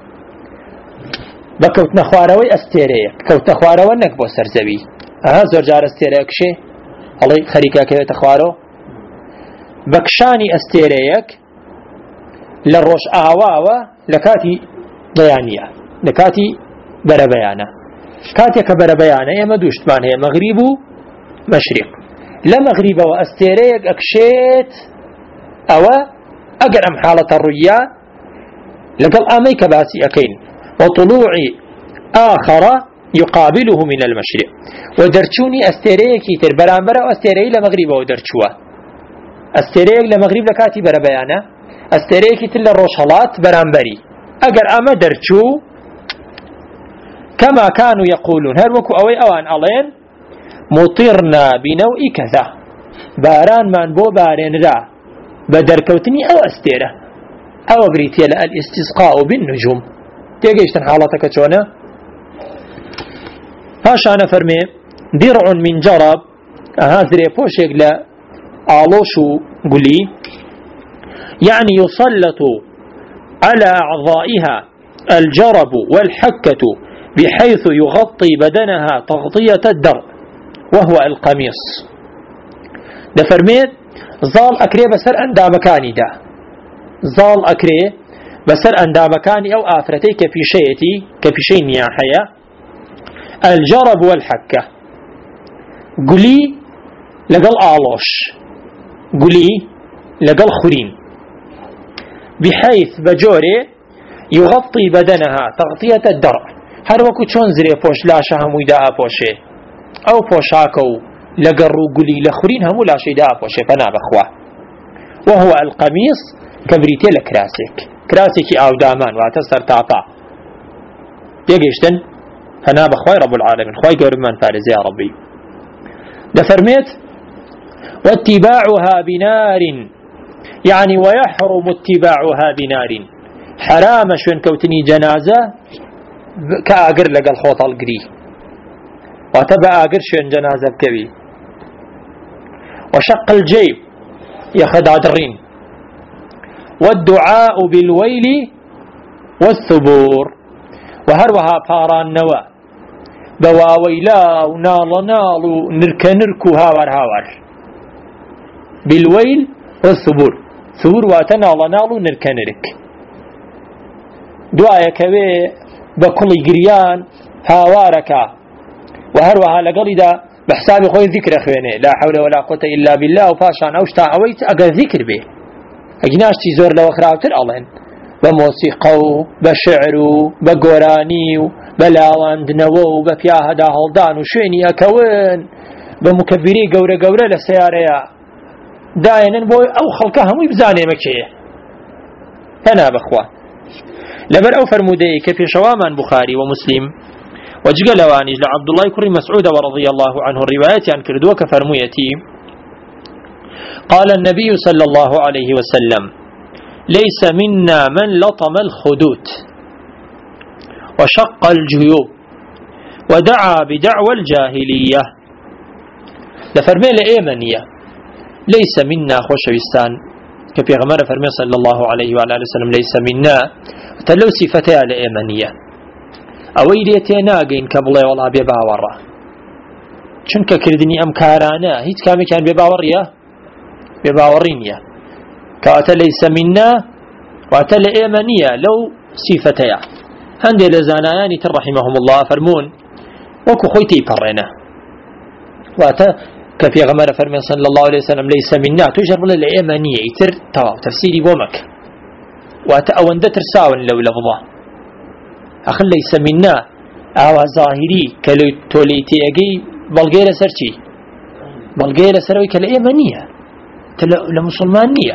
بكوت نخواروي استيريك كوت نخواروي نكبو سرزوي زور جار استيريك شي الله خريكا كيو تخوارو بكشاني استيريك للروش آواوا لكاتي ضيانية لكاتي بربيانا كاتي كبربيانا يما دوشت مان هي مغرب مشرق لا مغرب واستيريك اكشيت او اقر ام حالة الرؤيا لقل امي كباسي اكين وطلوع آخر يقابله من المشرق ودرچوني استيريكي تر برانبرا واستيري لمغرب ودرچوا استيريك لمغرب لكاتي بربيانا استيريكي تل الروشالات برانبري اقر اما درچو كما كانوا يقولون هل وكو اوي اوان الين مطرنا بنوع كذا باران من بو بارين را بدركوتني او استيره او بريتيا الاستسقاء بالنجوم تيجيشتن حالتك چونه هاش انا فرمي درع من جرب هذري بوشيك لا آلوشو قولي يعني يسلط على أعضائها الجرب والحكة بحيث يغطي بدنها تغطية الدرع وهو القميص ده فرميت ظال أكري بسر أندا مكاني ده ظال أكري بسر أندا مكاني أو آفرتي كفي شيء نياحية الجرب والحكة قولي لقل آلوش قولي لقل خرين بحيث بجوري يغطي بدنها تغطية الدرع هر وكو چون زري پوش لاشا همو دا پوشه او پوشاكو لقرو قولي لخرين همو لاشا دا پوشه فنا بخوا وهو القميص كبريتي كراسك او دامان واتسر تاطا يقشتن فنا بخواي رب العالمين خواي قرمان فارزي يا ربي دفرميت واتباعها بنار يعني ويحرم اتباعها بنار حرام شون كوتني جنازة كأجر لقى الخوط القري وتبع أجر شون جنازة بكبي وشق الجيب يخد عدرين والدعاء بالويل والثبور وهروها فاران نوا بواويلا ونال نال ونرك هاور بالويل والثبور ثبور واتنال نال ونرك دعاء كوي بكل جريان هاوارك وهروها لقلدا بحساب خوي ذكر خوينه لا حول ولا قوة إلا بالله وفاشان أوشتا أويت أقل ذكر به أجناش تزور لو خراوتر ألين بموسيقى بشعر بقراني بلاواندنو بفياه دا هلدان وشويني أكوين بمكبري قورة لسيارة دائما بوي أو خلقها مو بزاني مكشيه أنا بخوا لبر أو فرمودي كفي شوامان بخاري ومسلم وجقل وانج لعبد الله كري مسعود ورضي الله عنه الرواية عن كردوك فرميتي قال النبي صلى الله عليه وسلم ليس منا من لطم الخدود وشق الجيوب ودعا بدعوى الجاهلية لفرمي لأيمنية ليس منا خوشوستان كفي غمار فرمي صلى الله عليه وعلى وسلم ليس منا تلو صفتها لأيمنية ئەوەی لێتێ ناگەین کە بڵێ وەڵا بێباوەڕە چونکە کردنی ئەم کارانە هیچ کامێکیان بێباوەڕی نییە کەواتە لەیسە میننا واتە لە ئێمە نییە لەو سیفەتەیە هەندێک لە زانایانی تر ڕەحیمەهم الله فەرموون وەکو خۆی تێیپەڕێنە واتە کە پێغەمبەر فەرمێن صلی الله عليه وسلم لەیسە میننا تویشە بڵێ لە ئێمە نییە ئیتر تەواو تەفسیری بۆ مەکە واتە ئەوەندە ترساون لەو لەفظە أخل ليس منا أو ظاهري كلو توليتي أجي بلغير سرتي بلغير سروي كلا إيمانية لمسلمانية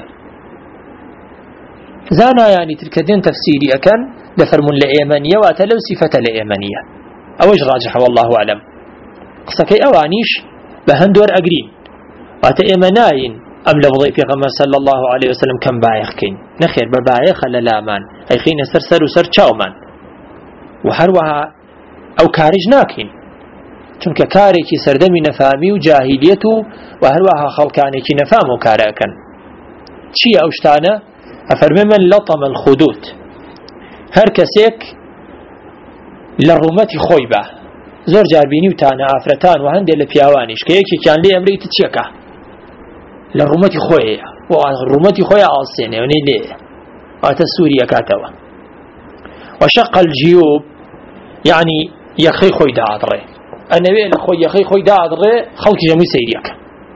زانا يعني تلكدين تفسيري أكن لفرمون لإيمانية وأتلو صفة لإيمانية أوج راجح والله أعلم قصكي أوانيش بهندور أقرين وأت إيماناين أم لفظي في غمر صلى الله عليه وسلم كم بايخكين نخير ببايخ للامان أي خين سرسر وسر چاومان وهروها أو كارج ناكين چونك كاريكي سردمي نفامي وجاهليته وهروها خلقانيكي نفام وكاراكن چي أوشتانا أفرمي من لطم الخدود هر كسيك للرمتي خويبة زور جاربيني وتانا آفرتان وهندي لبياوانيش كيكي كان لي أمري تتشيكا للرمتي خوية والرمتي خوية عاصيني وني ليه واتسوريا كاتوا وشق الجيوب يعني يخي خوي دادري النبي الخوي يخي خوي دادري خلق جميع سيريك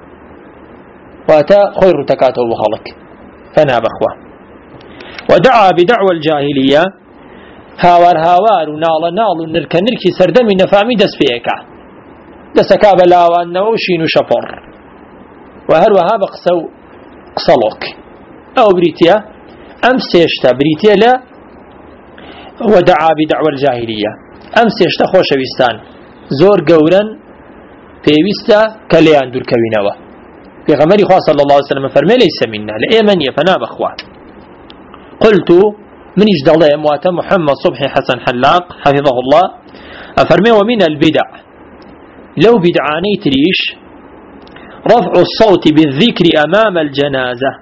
واتا خوي رتكاته وخلق فانا بخوا ودعا بدعوى الجاهلية هاوار ونال نركي سردمي نفامي دس فيكا دسكا بلاوان نوشين وشفر وهروها بقسو قصلوك او بريتيا امسيشتا بريتيا لا ودعا بدعوى الجاهلية أمس يشتخو شويستان زور قورا بيويستا كليان دور كوينوا في غمري خواه صلى الله عليه وسلم فرمي ليس منا لأيمن يفنا بخوا قلت من يجدل يمواتا محمد صبحي حسن حلاق حفظه الله أفرمي ومن البدع لو بدعاني تريش رفع الصوت بالذكر أمام الجنازة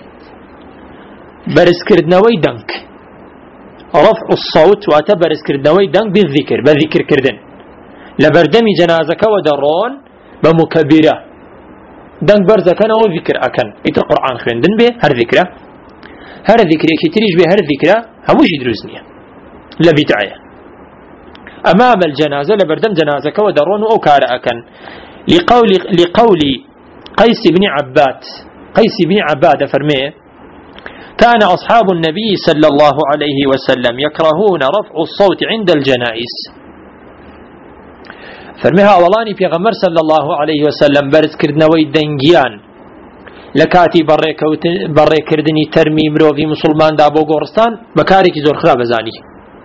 برسكردنوي دنك رفع الصوت واعتبر اسكردنوي دنك بالذكر كردن لبردمي جنازك ودرون بمكبرة دنك برزكنا وذكر أكن إنت القرآن خندن به هر ذكرى كتريج به هر ذكرى هموش يدرسني لبدعية أمام الجنازة لبردم جنازك ودرون وأكار أكن لقول قيس بن عباد فرميه كان أصحاب النبي صلى الله عليه وسلم يكرهون رفع الصوت عند الجنائز فرميها أولاني في غمر صلى الله عليه وسلم برز كردنوي دنجيان لكاتي بري كردني ترمي مروفي مسلمان دابو غورستان بكاريكي زور خراب زاني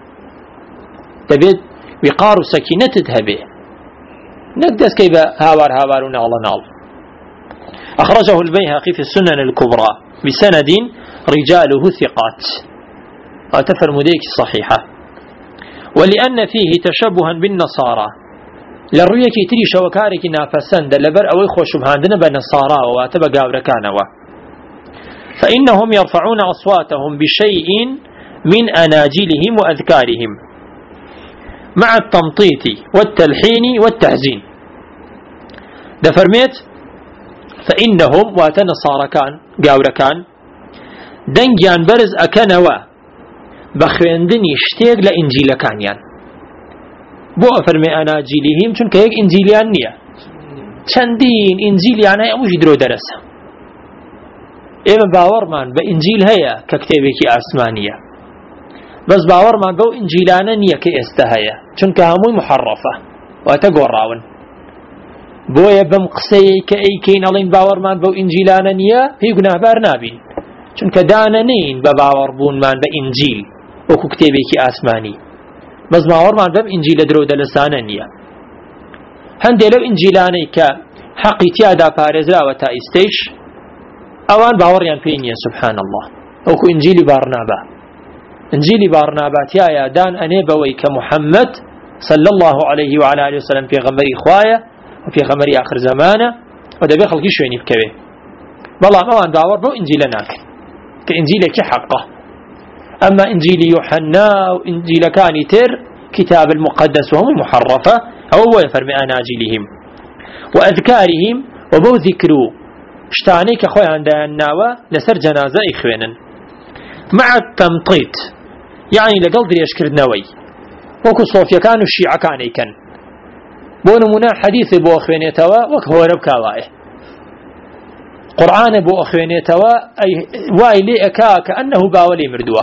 تبيد وقار سكينة تذهبه نقدس كيف هاوار ونال أخرجه البيهقي في السنن الكبرى بسند رجاله ثقات أتفر مديك صحيحة ولأن فيه تشبها بالنصارى للرؤية تري شوكارك نافسان دلبر أو إخوة شبهاندنا بالنصارى واتبقى قابركانوا فإنهم يرفعون أصواتهم بشيء من أناجيلهم وأذكارهم مع التمطيط والتلحين والتحزين. دفرميت فإنهم واتنصار كان قاور كان دنجان برز أكنوا بخويندني اشتيق لإنجيل كانيان بو أفرمي أناجيلهم چونك هيك إنجيليان نية چندين إنجيليان هيا مش درو درسه إما باورمان بإنجيل هيا ككتابك آسمانية بس باورمان بو إنجيلانا نية كإستهيا چونك هموي محرفة واتقور راون بويا بمقسي كأيكين ألين باورمان بو إنجيلانا نية هي قناه بار نابين چونك داننين بباور بونمان بإنجيل وكو كتابك آسماني بس باورمان بم إنجيل درو دلسانا نية هندي لو إنجيلاني كحقي تيادا بارزرا وتا استيش اوان باوريان بينيا سبحان الله وكو إنجيلي بارنابا إنجيلي بارنابا تيايا دان أنيبوي كمحمد صلى الله عليه وعلى آله وسلم في غمري إخوايا وفي غمري آخر زمانه ودبي خلقي شويني بكوي والله اوان باور بو إنجيلناك كإنجيلك حقه أما إنجيل يوحنا وإنجيل كاني تر كتاب المقدس وهم المحرفة أو هو يفرمي أناجيلهم وأذكارهم وبو ذكروا اشتاني كخوي عند الناوى لسر جنازة إخوانا مع التمطيط يعني لقلد يشكر نووي وكو صوفيا كانوا الشيعة كاني كان بونمنا حديث بو أخوانيتوا وكهو ربكاوائه قرآن بو أخوانيتوا أي واي لئكا كأنه باولي مردوه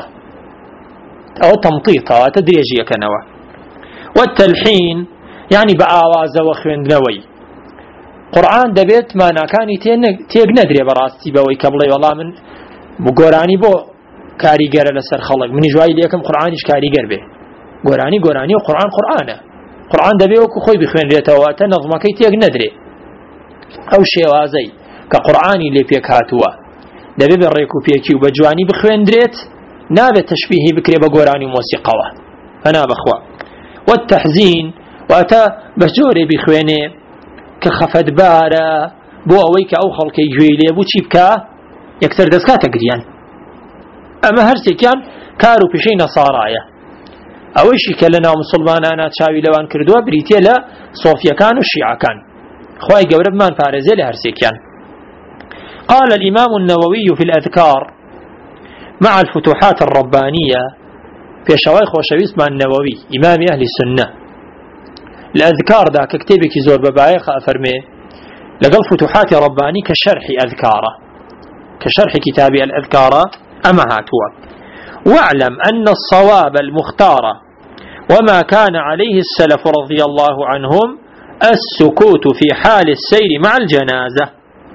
أو تمطيطا تدريجية كنوى والتلحين يعني بآواز وخوان نووي قرآن دبيت ما ناكاني تيق ندري براستي بوي كبلي والله من بقراني بو كاريجر لسر خلق من جواي ليكم قرآنيش كاريجر به قراني وقرآن قرآن دبي وكو خوي بخوان ريتواتا نظمكي تيق ندري أو شيوازي كقرآني اللي بيك هاتوا دبي بريكو بيكي وبجواني بخوان دريت نابت تشبيهي بكري بقراني موسيقى فنا بخوا والتحزين واتا بجوري بخواني كخفت بارا بو اويك او خلقي جويلي بو چيبكا يكتر دسكاتا قريان اما هرسي كان كارو بشي نصارايا اويشي كلنا مسلمانانا تشاوي لوان كردوا بريتيا لا صوفيا كان والشيعة كان خواهي قورب مان فارزي لهرسي كان. قال الإمام النووي في الأذكار مع الفتوحات الربانية في شوايخ وشويس مع النووي إمام أهل السنة الأذكار ذاك كتابك زور ببايخ أفرمي لقل فتوحات رباني كشرح أذكاره كشرح كتاب الأذكار أما هاتوا واعلم أن الصواب المختار وما كان عليه السلف رضي الله عنهم السكوت في حال السير مع الجنازة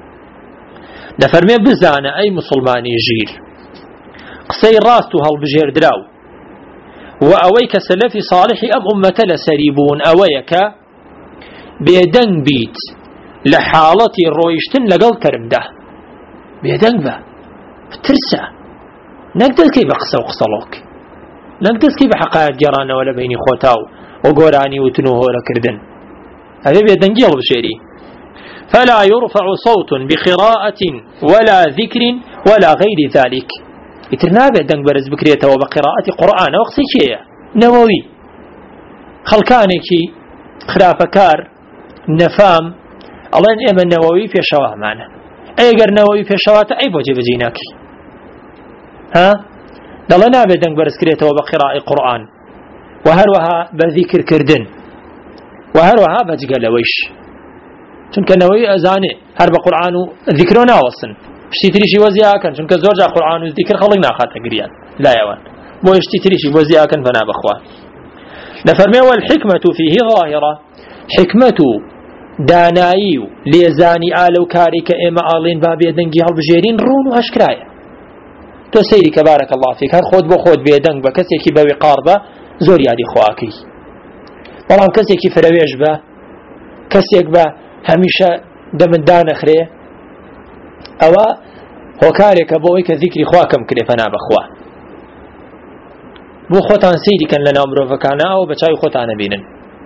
دفرمي بزانة أي مسلمان يجير قصي راسته هالبجير دراو وأويك سلفي صالح أم أمة لسريبون أويك بيدن بيت لحالتي رويشتن لقل كرمده بيدن با ترسى نقدر كيف قصة وقصلوك نقدر كيف حقائق جرانا ولا بيني خوتاو وقوراني وتنوه ولا كردن هذا بيدن جيل بشيري فلا يرفع صوت بقراءة ولا ذكر ولا غير ذلك يترنابع دنگ برز بكريته وبقراءة قرآن وقصي شيء نووي خلقانكي خرافكار نفام الله إما النووي في شواه معنا أيقر نووي في شواته أي بوجه بجيناكي ها دل نابع دنگ برز كريته وبقراءة قرآن وهروها بذكر كردن وهروها بجقلويش چونکە نەوەی ئەزانێ هەر بە قورئان و ذیکرۆ ناوەستن شتی تریشی وە زیاکەن چونکە زۆر جا قورئان و ذیکر خەڵک ناخاتە گریان لایەوان بۆ شتی تریشی بۆ زیاکەن فەنا بەخوا دەفەرمێ والحکمة فيه ظاهرة حکمەت و دانایی و لێزانی ئالە و کاری کە ئێمە ئاڵێن با بێدەنگی هەڵبژێرین ڕوون و ئەشکرایە تۆ سەیری کە بارەکە الله فیک هەر خۆت بۆ خۆت بێدەنگ بە کەسێکی بەوێ قاڕ بە زۆر یادی خواکەی بەڵام کەسێکی فرەوێژ بە کەسێک بە هەمیشە دەمندان ئەخرێ ئەوە هۆکارێکە بۆەوەی کە ذیکری خوا کەم کرێ فەنا بەخوا بۆ خۆتان سەیری کەن لەناو مرۆڤەکانە ئەو بە چاوی خۆتانە بینن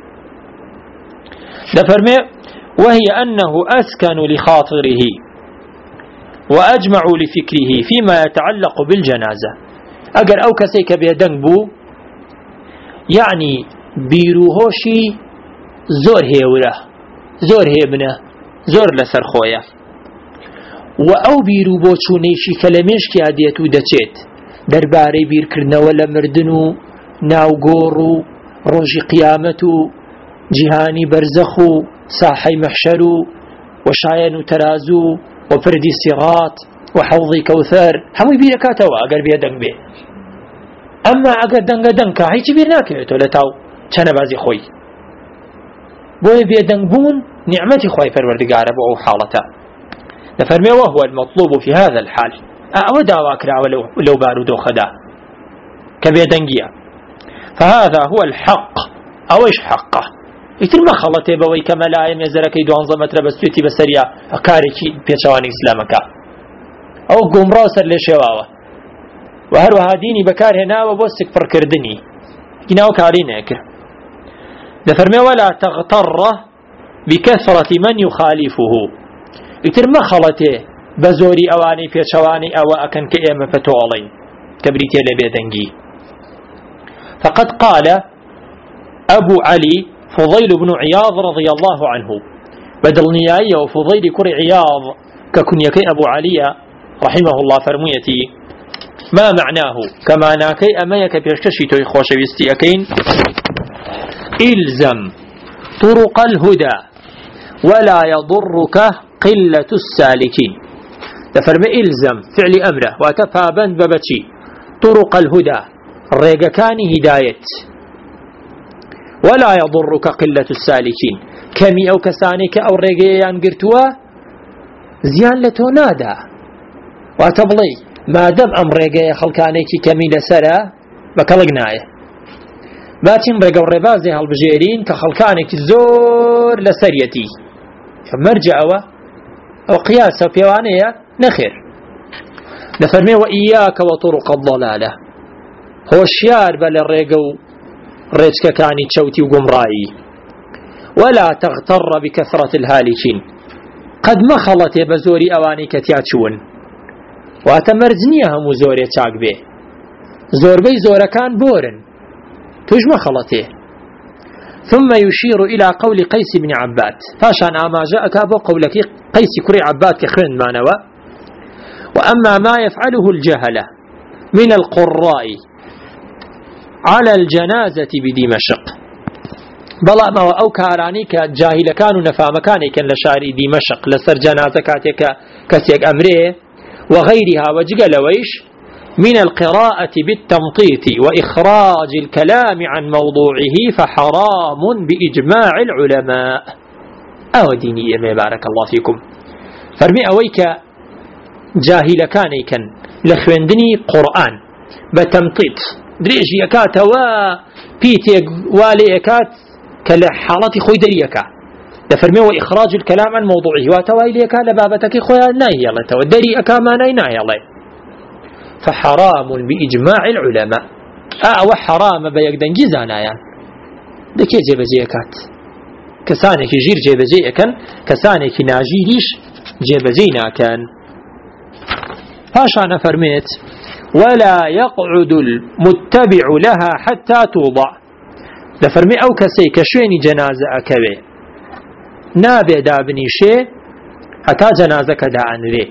دەفەرمێ وهي أنه أسكن لخاطره وأجمع لفكره فيما يتعلق بالجنازة أجر أو كسيك بيدنگ بو يعني بیروهۆشی زۆر هێورە، زۆر هێبنە، زۆر لەسەر خۆیە. و ئەو بیر و بۆچوونەیشی کە لە مێشکیا دێت و دەچێت دەربارەی بیرکردنەوە لە مردن و ناوگۆڕ و ڕۆژی قیامەت و جیهانی بەرزەخ و ساحەی مەحشەر و وەشایەن و تەرازوو و پردی سیڕات و حەوضی کەوثەر هەمووی بیرەکاتەوە ئەگەر بێدەنگ بێ. ئەمما ئەگەر دەنگە دەنگکە هیچی بیر ناکەوێتەوە لە تاو چەنەبازی خۆی. بۆیە بێدەنگ بوون نیعمەتی خوای پەروەردگارە بۆ ئەو حاڵەتە. نفرمي وهو المطلوب في هذا الحال أو داواكرا ولو بارودو خدا كبيدنجيا. فهذا هو الحق أو إيش حقه يتر ما خلطه بوي كما لا يمزرك يدوان زمتر بستوتي بسريا أكاريكي بيشواني إسلامك أو قمرا سر لشواوة وهروها ديني بكار هنا وبوسك فركردني هنا وكارينك. نفرمي ولا تغتر بكثرة من يخالفه يتر ما خلطه بزوري أواني بيشواني أو أكن كإيم فتوالين كبريتي لبيدنجي. فقد قال أبو علي فضيل بن عياض رضي الله عنه بدل نياية وفضيل كر عياض ككنيكي أبو علي رحمه الله فرميتي ما معناه كما ناكي أميك بيشكشي توي خوشويستي أكين إلزم طرق الهدى ولا يضرك قلة السالكين. تفرمي إلزم فعل أمره وتفابن ببتشي طرق الهدى الريقكان هداية ولا يضرك قلة السالكين كمي أو كسانك أو ريقيان قرتوا زيان لتونادا وتبلي ما دم أم ريقيا خلقانيك كمي لسرا بكالقناية باتين ريقا الربازي هالبجيرين كخلقانيك زور لسريتي مرجعوا أو قياسة بيوانية نخير. نفرمي وإياك وطرق الضلالة هوشيار بل الريقو ريتك كاني تشوتي وقمرائي ولا تغتر بكثرة الهالكين قد مخلت بزوري أواني كتياتشون واتمرزنيها مزوري تاق به زور بي زور كان بورن توج مخلته. ثم يشير إلى قول قيس بن عباد فاشان ما جاءك أبو قولك قيس كري عباد كخرن ما نوى. وأما ما يفعله الجهلة من القراء على الجنازة بدمشق بلا ما أو كاراني كجاهل كانوا نفا مكاني كان لشاري دمشق لسر جنازة كاتيك كسيك أمره وغيرها وجقل ويش من القراءة بالتمطيط وإخراج الكلام عن موضوعه فحرام بإجماع العلماء. أو دينية ما بارك الله فيكم فرمي أويك جاهل كانيكا لخويندني قرآن بتمطيط دريج يكات وبيتيك والي يكات كالحالة خوي دريكا فرمي وإخراج الكلام عن موضوعه وتواليكا لبابتك خويا ناهي الله ودريكا ما ناهي الله فحرام بإجماع العلماء. أو حرام بيقدن جزانا يعني دكي جيبجيكات كسانك جير جيبجيكا كسانك ناجيهش جيبجينا كان. فاشان فرميت ولا يقعد المتبع لها حتى توضع. لفرمي أو كسي كشويني جنازة أكوي نابع دابني شيء حتى جنازة كدعان ليه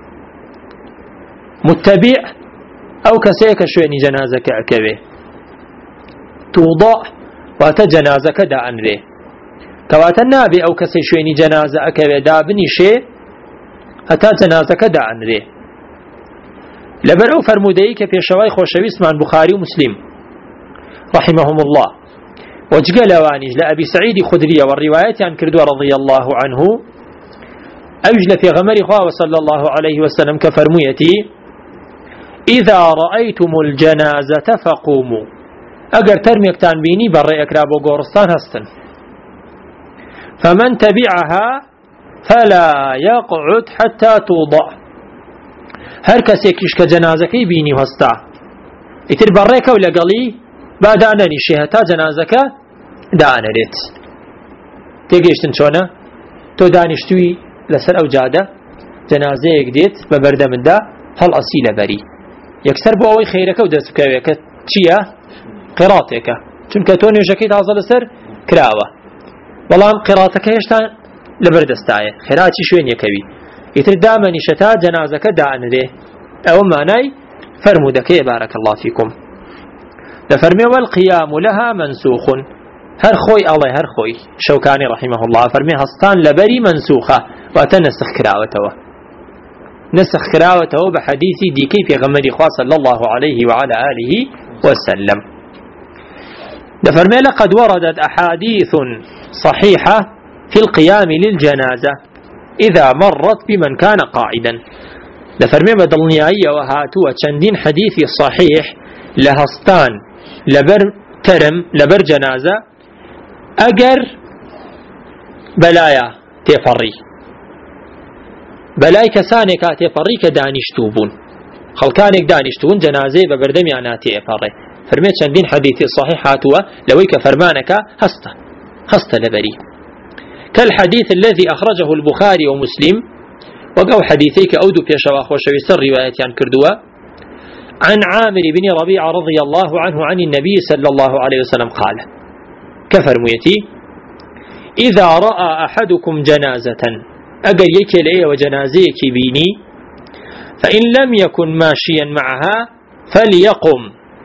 متبع أو كسيك شويني جنازك أكوي توضع واتا جنازك دا أنري كواتا النابي أو كسي شويني جنازة أكوي دابني شيء أتا جنازك دا أنري. لبرأو فرموديك في شواي خوشوي اسمان بخاري ومسلم رحمهم الله وجقل وانج لأبي سعيد خدري والروايات عن كردو رضي الله عنه أوجل في غمر خواه صلى الله عليه وسلم كفرميتي إذا رأيتم الجنازة فقوموا أجر ترميك تنبيني برأيك رابو قورستان هستن فمن تبعها فلا يقعد حتى توضع. هر كسيكش كجنازك بيني هستا يتر برأيك ولا قلي بعد أن نشيهتا جنازك دانا ريت تيجيشتن شونا تو دانشتوي لسر أو جادة جنازة يقديت ببردة من دا هل أصيل بري يكسر بو أوي خيرك ودرسك چيا قراطك چونکە تۆ نوێژەکەی تازە لەسەر کراوە بەڵام قیراتەکە هێشتا لەبەردەستایە خێراکی شوێنیەکەوی ئیتر دامەنیشە تا جەنازەکە دائەنرێ ئەوە مانای فرمودەکەی بارك الله فيكم لفرمي والقيام لها منسوخ هر خوي الله هر خوي شوكاني رحمه الله فرمي هستان لبري منسوخة وتنسخ كراوته نسخ كراوته بحديث ديكي في غمر خواه صلى الله عليه وعلى آله وسلم لفرمي لقد وردت أحاديث صحيحة في القيام للجنازة إذا مرت بمن كان قاعدا لفرمي بدلنيائية وهاتوا چندين حديث صحيح لهستان لبر ترم لبر جنازة أجر بلايا تفري بلاي كسانك تفري كدانشتوبون خلقانك دانشتون جنازة ببردمي أنا تفري فرميت چندين حديث صحيح هاتوا لويك فرمانك هست لبري كالحديث الذي أخرجه البخاري ومسلم وقو حديثيك أودو بيشواخ وشويسر رواية عن كردوا عن عامر بن ربيعة رضي الله عنه عن النبي صلى الله عليه وسلم قال كفرميتي إذا رأى أحدكم جنازة أجر يكلي وجنازيك بيني فإن لم يكن ماشيا معها فليقم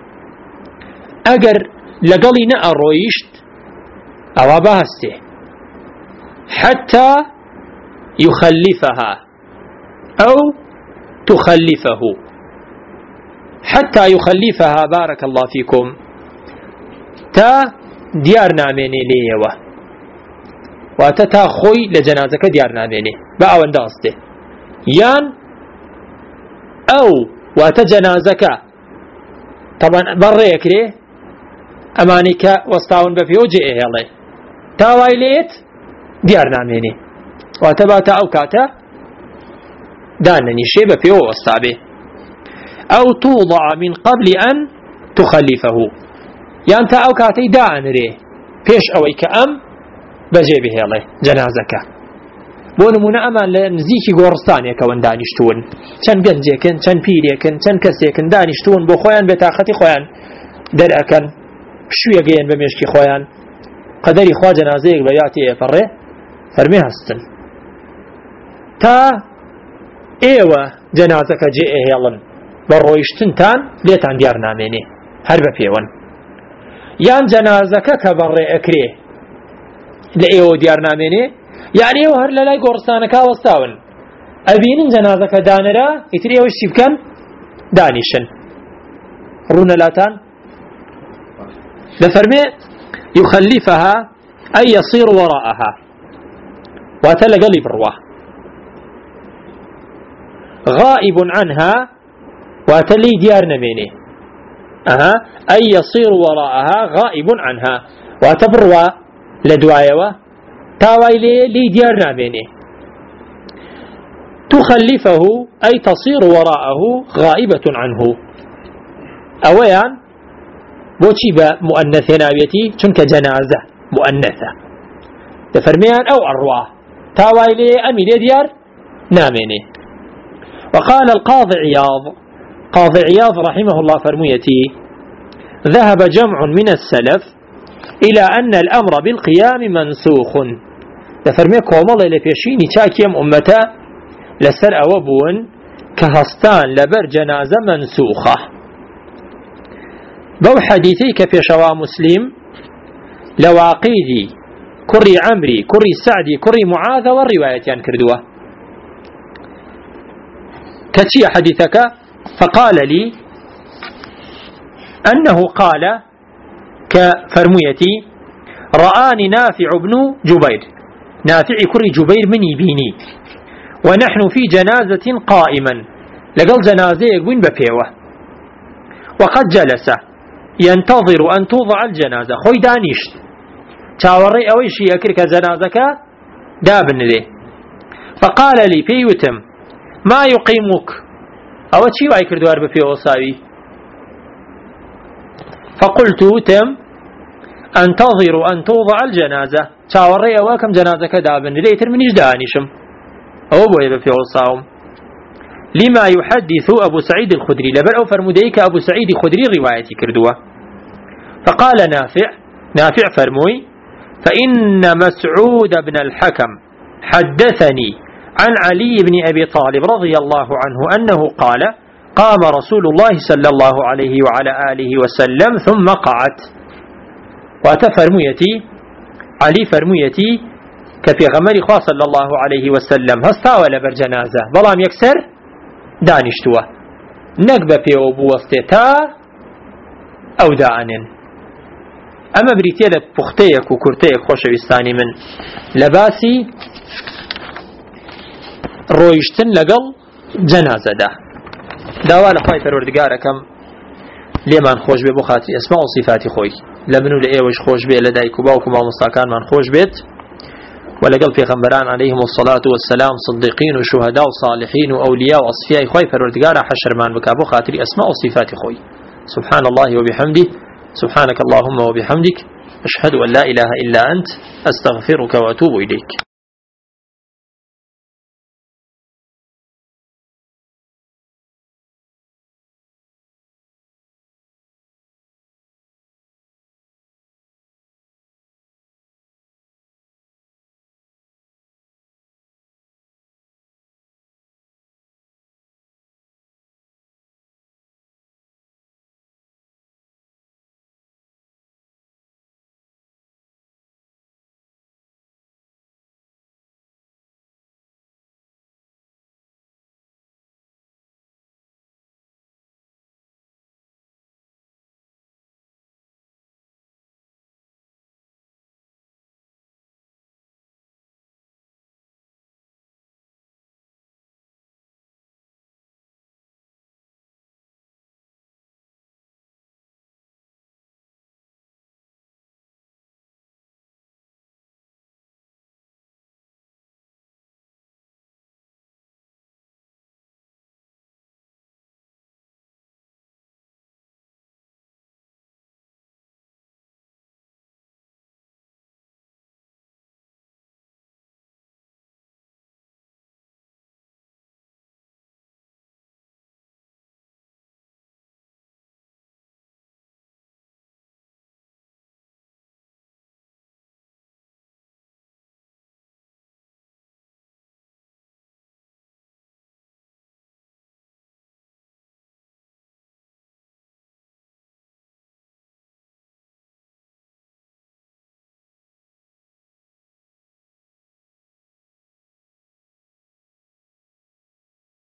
أجر لقلنا الرويشت أو باسته حتى يخلفها أو تخلفه حتى يخلفها بارك الله فيكم تا ديار ناميني ليوه واتتا خوي لجنازك ديار ناميني بأوان داسته يان أو واتا جنازك طبعا بريك ليه أمانيك وستاون بفيو جئه يلي تاواي ليت ديار ناميني واتباتا أو كاتا دانني شيء بفيو وستابه أو توضع من قبل أن تخلفه يعني تا أو كاتي دانري بيش أويك أم بجيبه الله جنازك بونمونا أمان لنزيكي غورستاني كوان دانشتون چن گنجيكن چن پيريكن چن كسيكن دانشتون بو خويان بتاختي خويان درأكن شو يجين بمشكي خويان قدري خوا جنازيك بياتي فري فرمي هستن تا ايوه جنازك جئه يلن برويشتن تان ليتان ديار ناميني هرب بيون يان جنازك كبري اكري لأيوه ديار ناميني يعني ايوه هر للاي قرصانك وستاون أبين جنازك دانرا يتري ايوه الشبكان دانشن رونا لاتان لفرمي يخلفها أي يصير وراءها واتلقى لي برواه غائب عنها واتلي ديار نميني أي يصير وراءها غائب عنها واتبروا لدوايوه تاويلي لي ديار نميني تخلفه أي تصير وراءه غائبة عنه أويان بوشي بمؤنث نابيتي چونك جنازة مؤنثة تفرميان أو أرواه تاويلي أمي لي ديار ناميني وقال القاضي عياض رحمه الله فرميتي ذهب جمع من السلف إلى أن الأمر بالقيام منسوخ تفرمي كومال إلى فيشيني تاكيم أمتا لسر أوبون كهستان لبر جنازة منسوخة بو حديثي كفيشوا مسلم لواقيدي كري عمري كري سعدي كري معاذ والرواية كردوه كتشي حديثك فقال لي أنه قال كفرميتي رآني نافع بن جبير نافع كري جبير مني بيني ونحن في جنازة قائما لقل جنازة يقوين بفيوة وقد جلس ينتظر أن توضع الجنازة خوي دانيشت تاوري أويشي أكرك جنازك دابن ذي فقال لي بيوتم ما يقيمك أو تشي واي كردوار بفيوة صاوي فقلت تم أنتظر أن توضع الجنازة تاوري أواكم جنازك دابن ذي ترمنيش دانيشم أو بوي بفيوة صاوم لما يحدث أبو سعيد الخدري لبل أو فرموديك أبو سعيد الخدري روايتي كردوه فقال نافع فرموي فإن مسعود بن الحكم حدثني عن علي بن أبي طالب رضي الله عنه أنه قال قام رسول الله صلى الله عليه وعلى آله وسلم ثم قعد. وتفرميتي علي فرميتي كفي غمر خواه صلى الله عليه وسلم هستا ولا برجنازة بلام يكسر دانشتوه نقب في وبوستتا أو دانن. أما بريتيا لبختيك وكرتيك خوش بستاني من لباسي رويشتن لقل جنازة ده داوا لخواي پروردگاركم لێمان خۆش بێ بۆ خاتری ئەسما و صفاتی خۆی لە من و لە ئێوەش خۆش بێ لە دایک و باوک و مامۆستاکانمان خۆش بێت و لەگەڵ پێغەمبەران عەلەیهیم الصەلاة والسلام صدیقین و شوهدا و صالحین و ئەولیا و ئەصفیای خۆی پەروەردگارە حەشرمان بکا بۆ خاتری ئەسما و صفاتی خۆی. سبحان الله وبحمده سبحانك اللهم وبحمدك أشهد أن لا إله إلا أنت أستغفرك وأتوب إليك.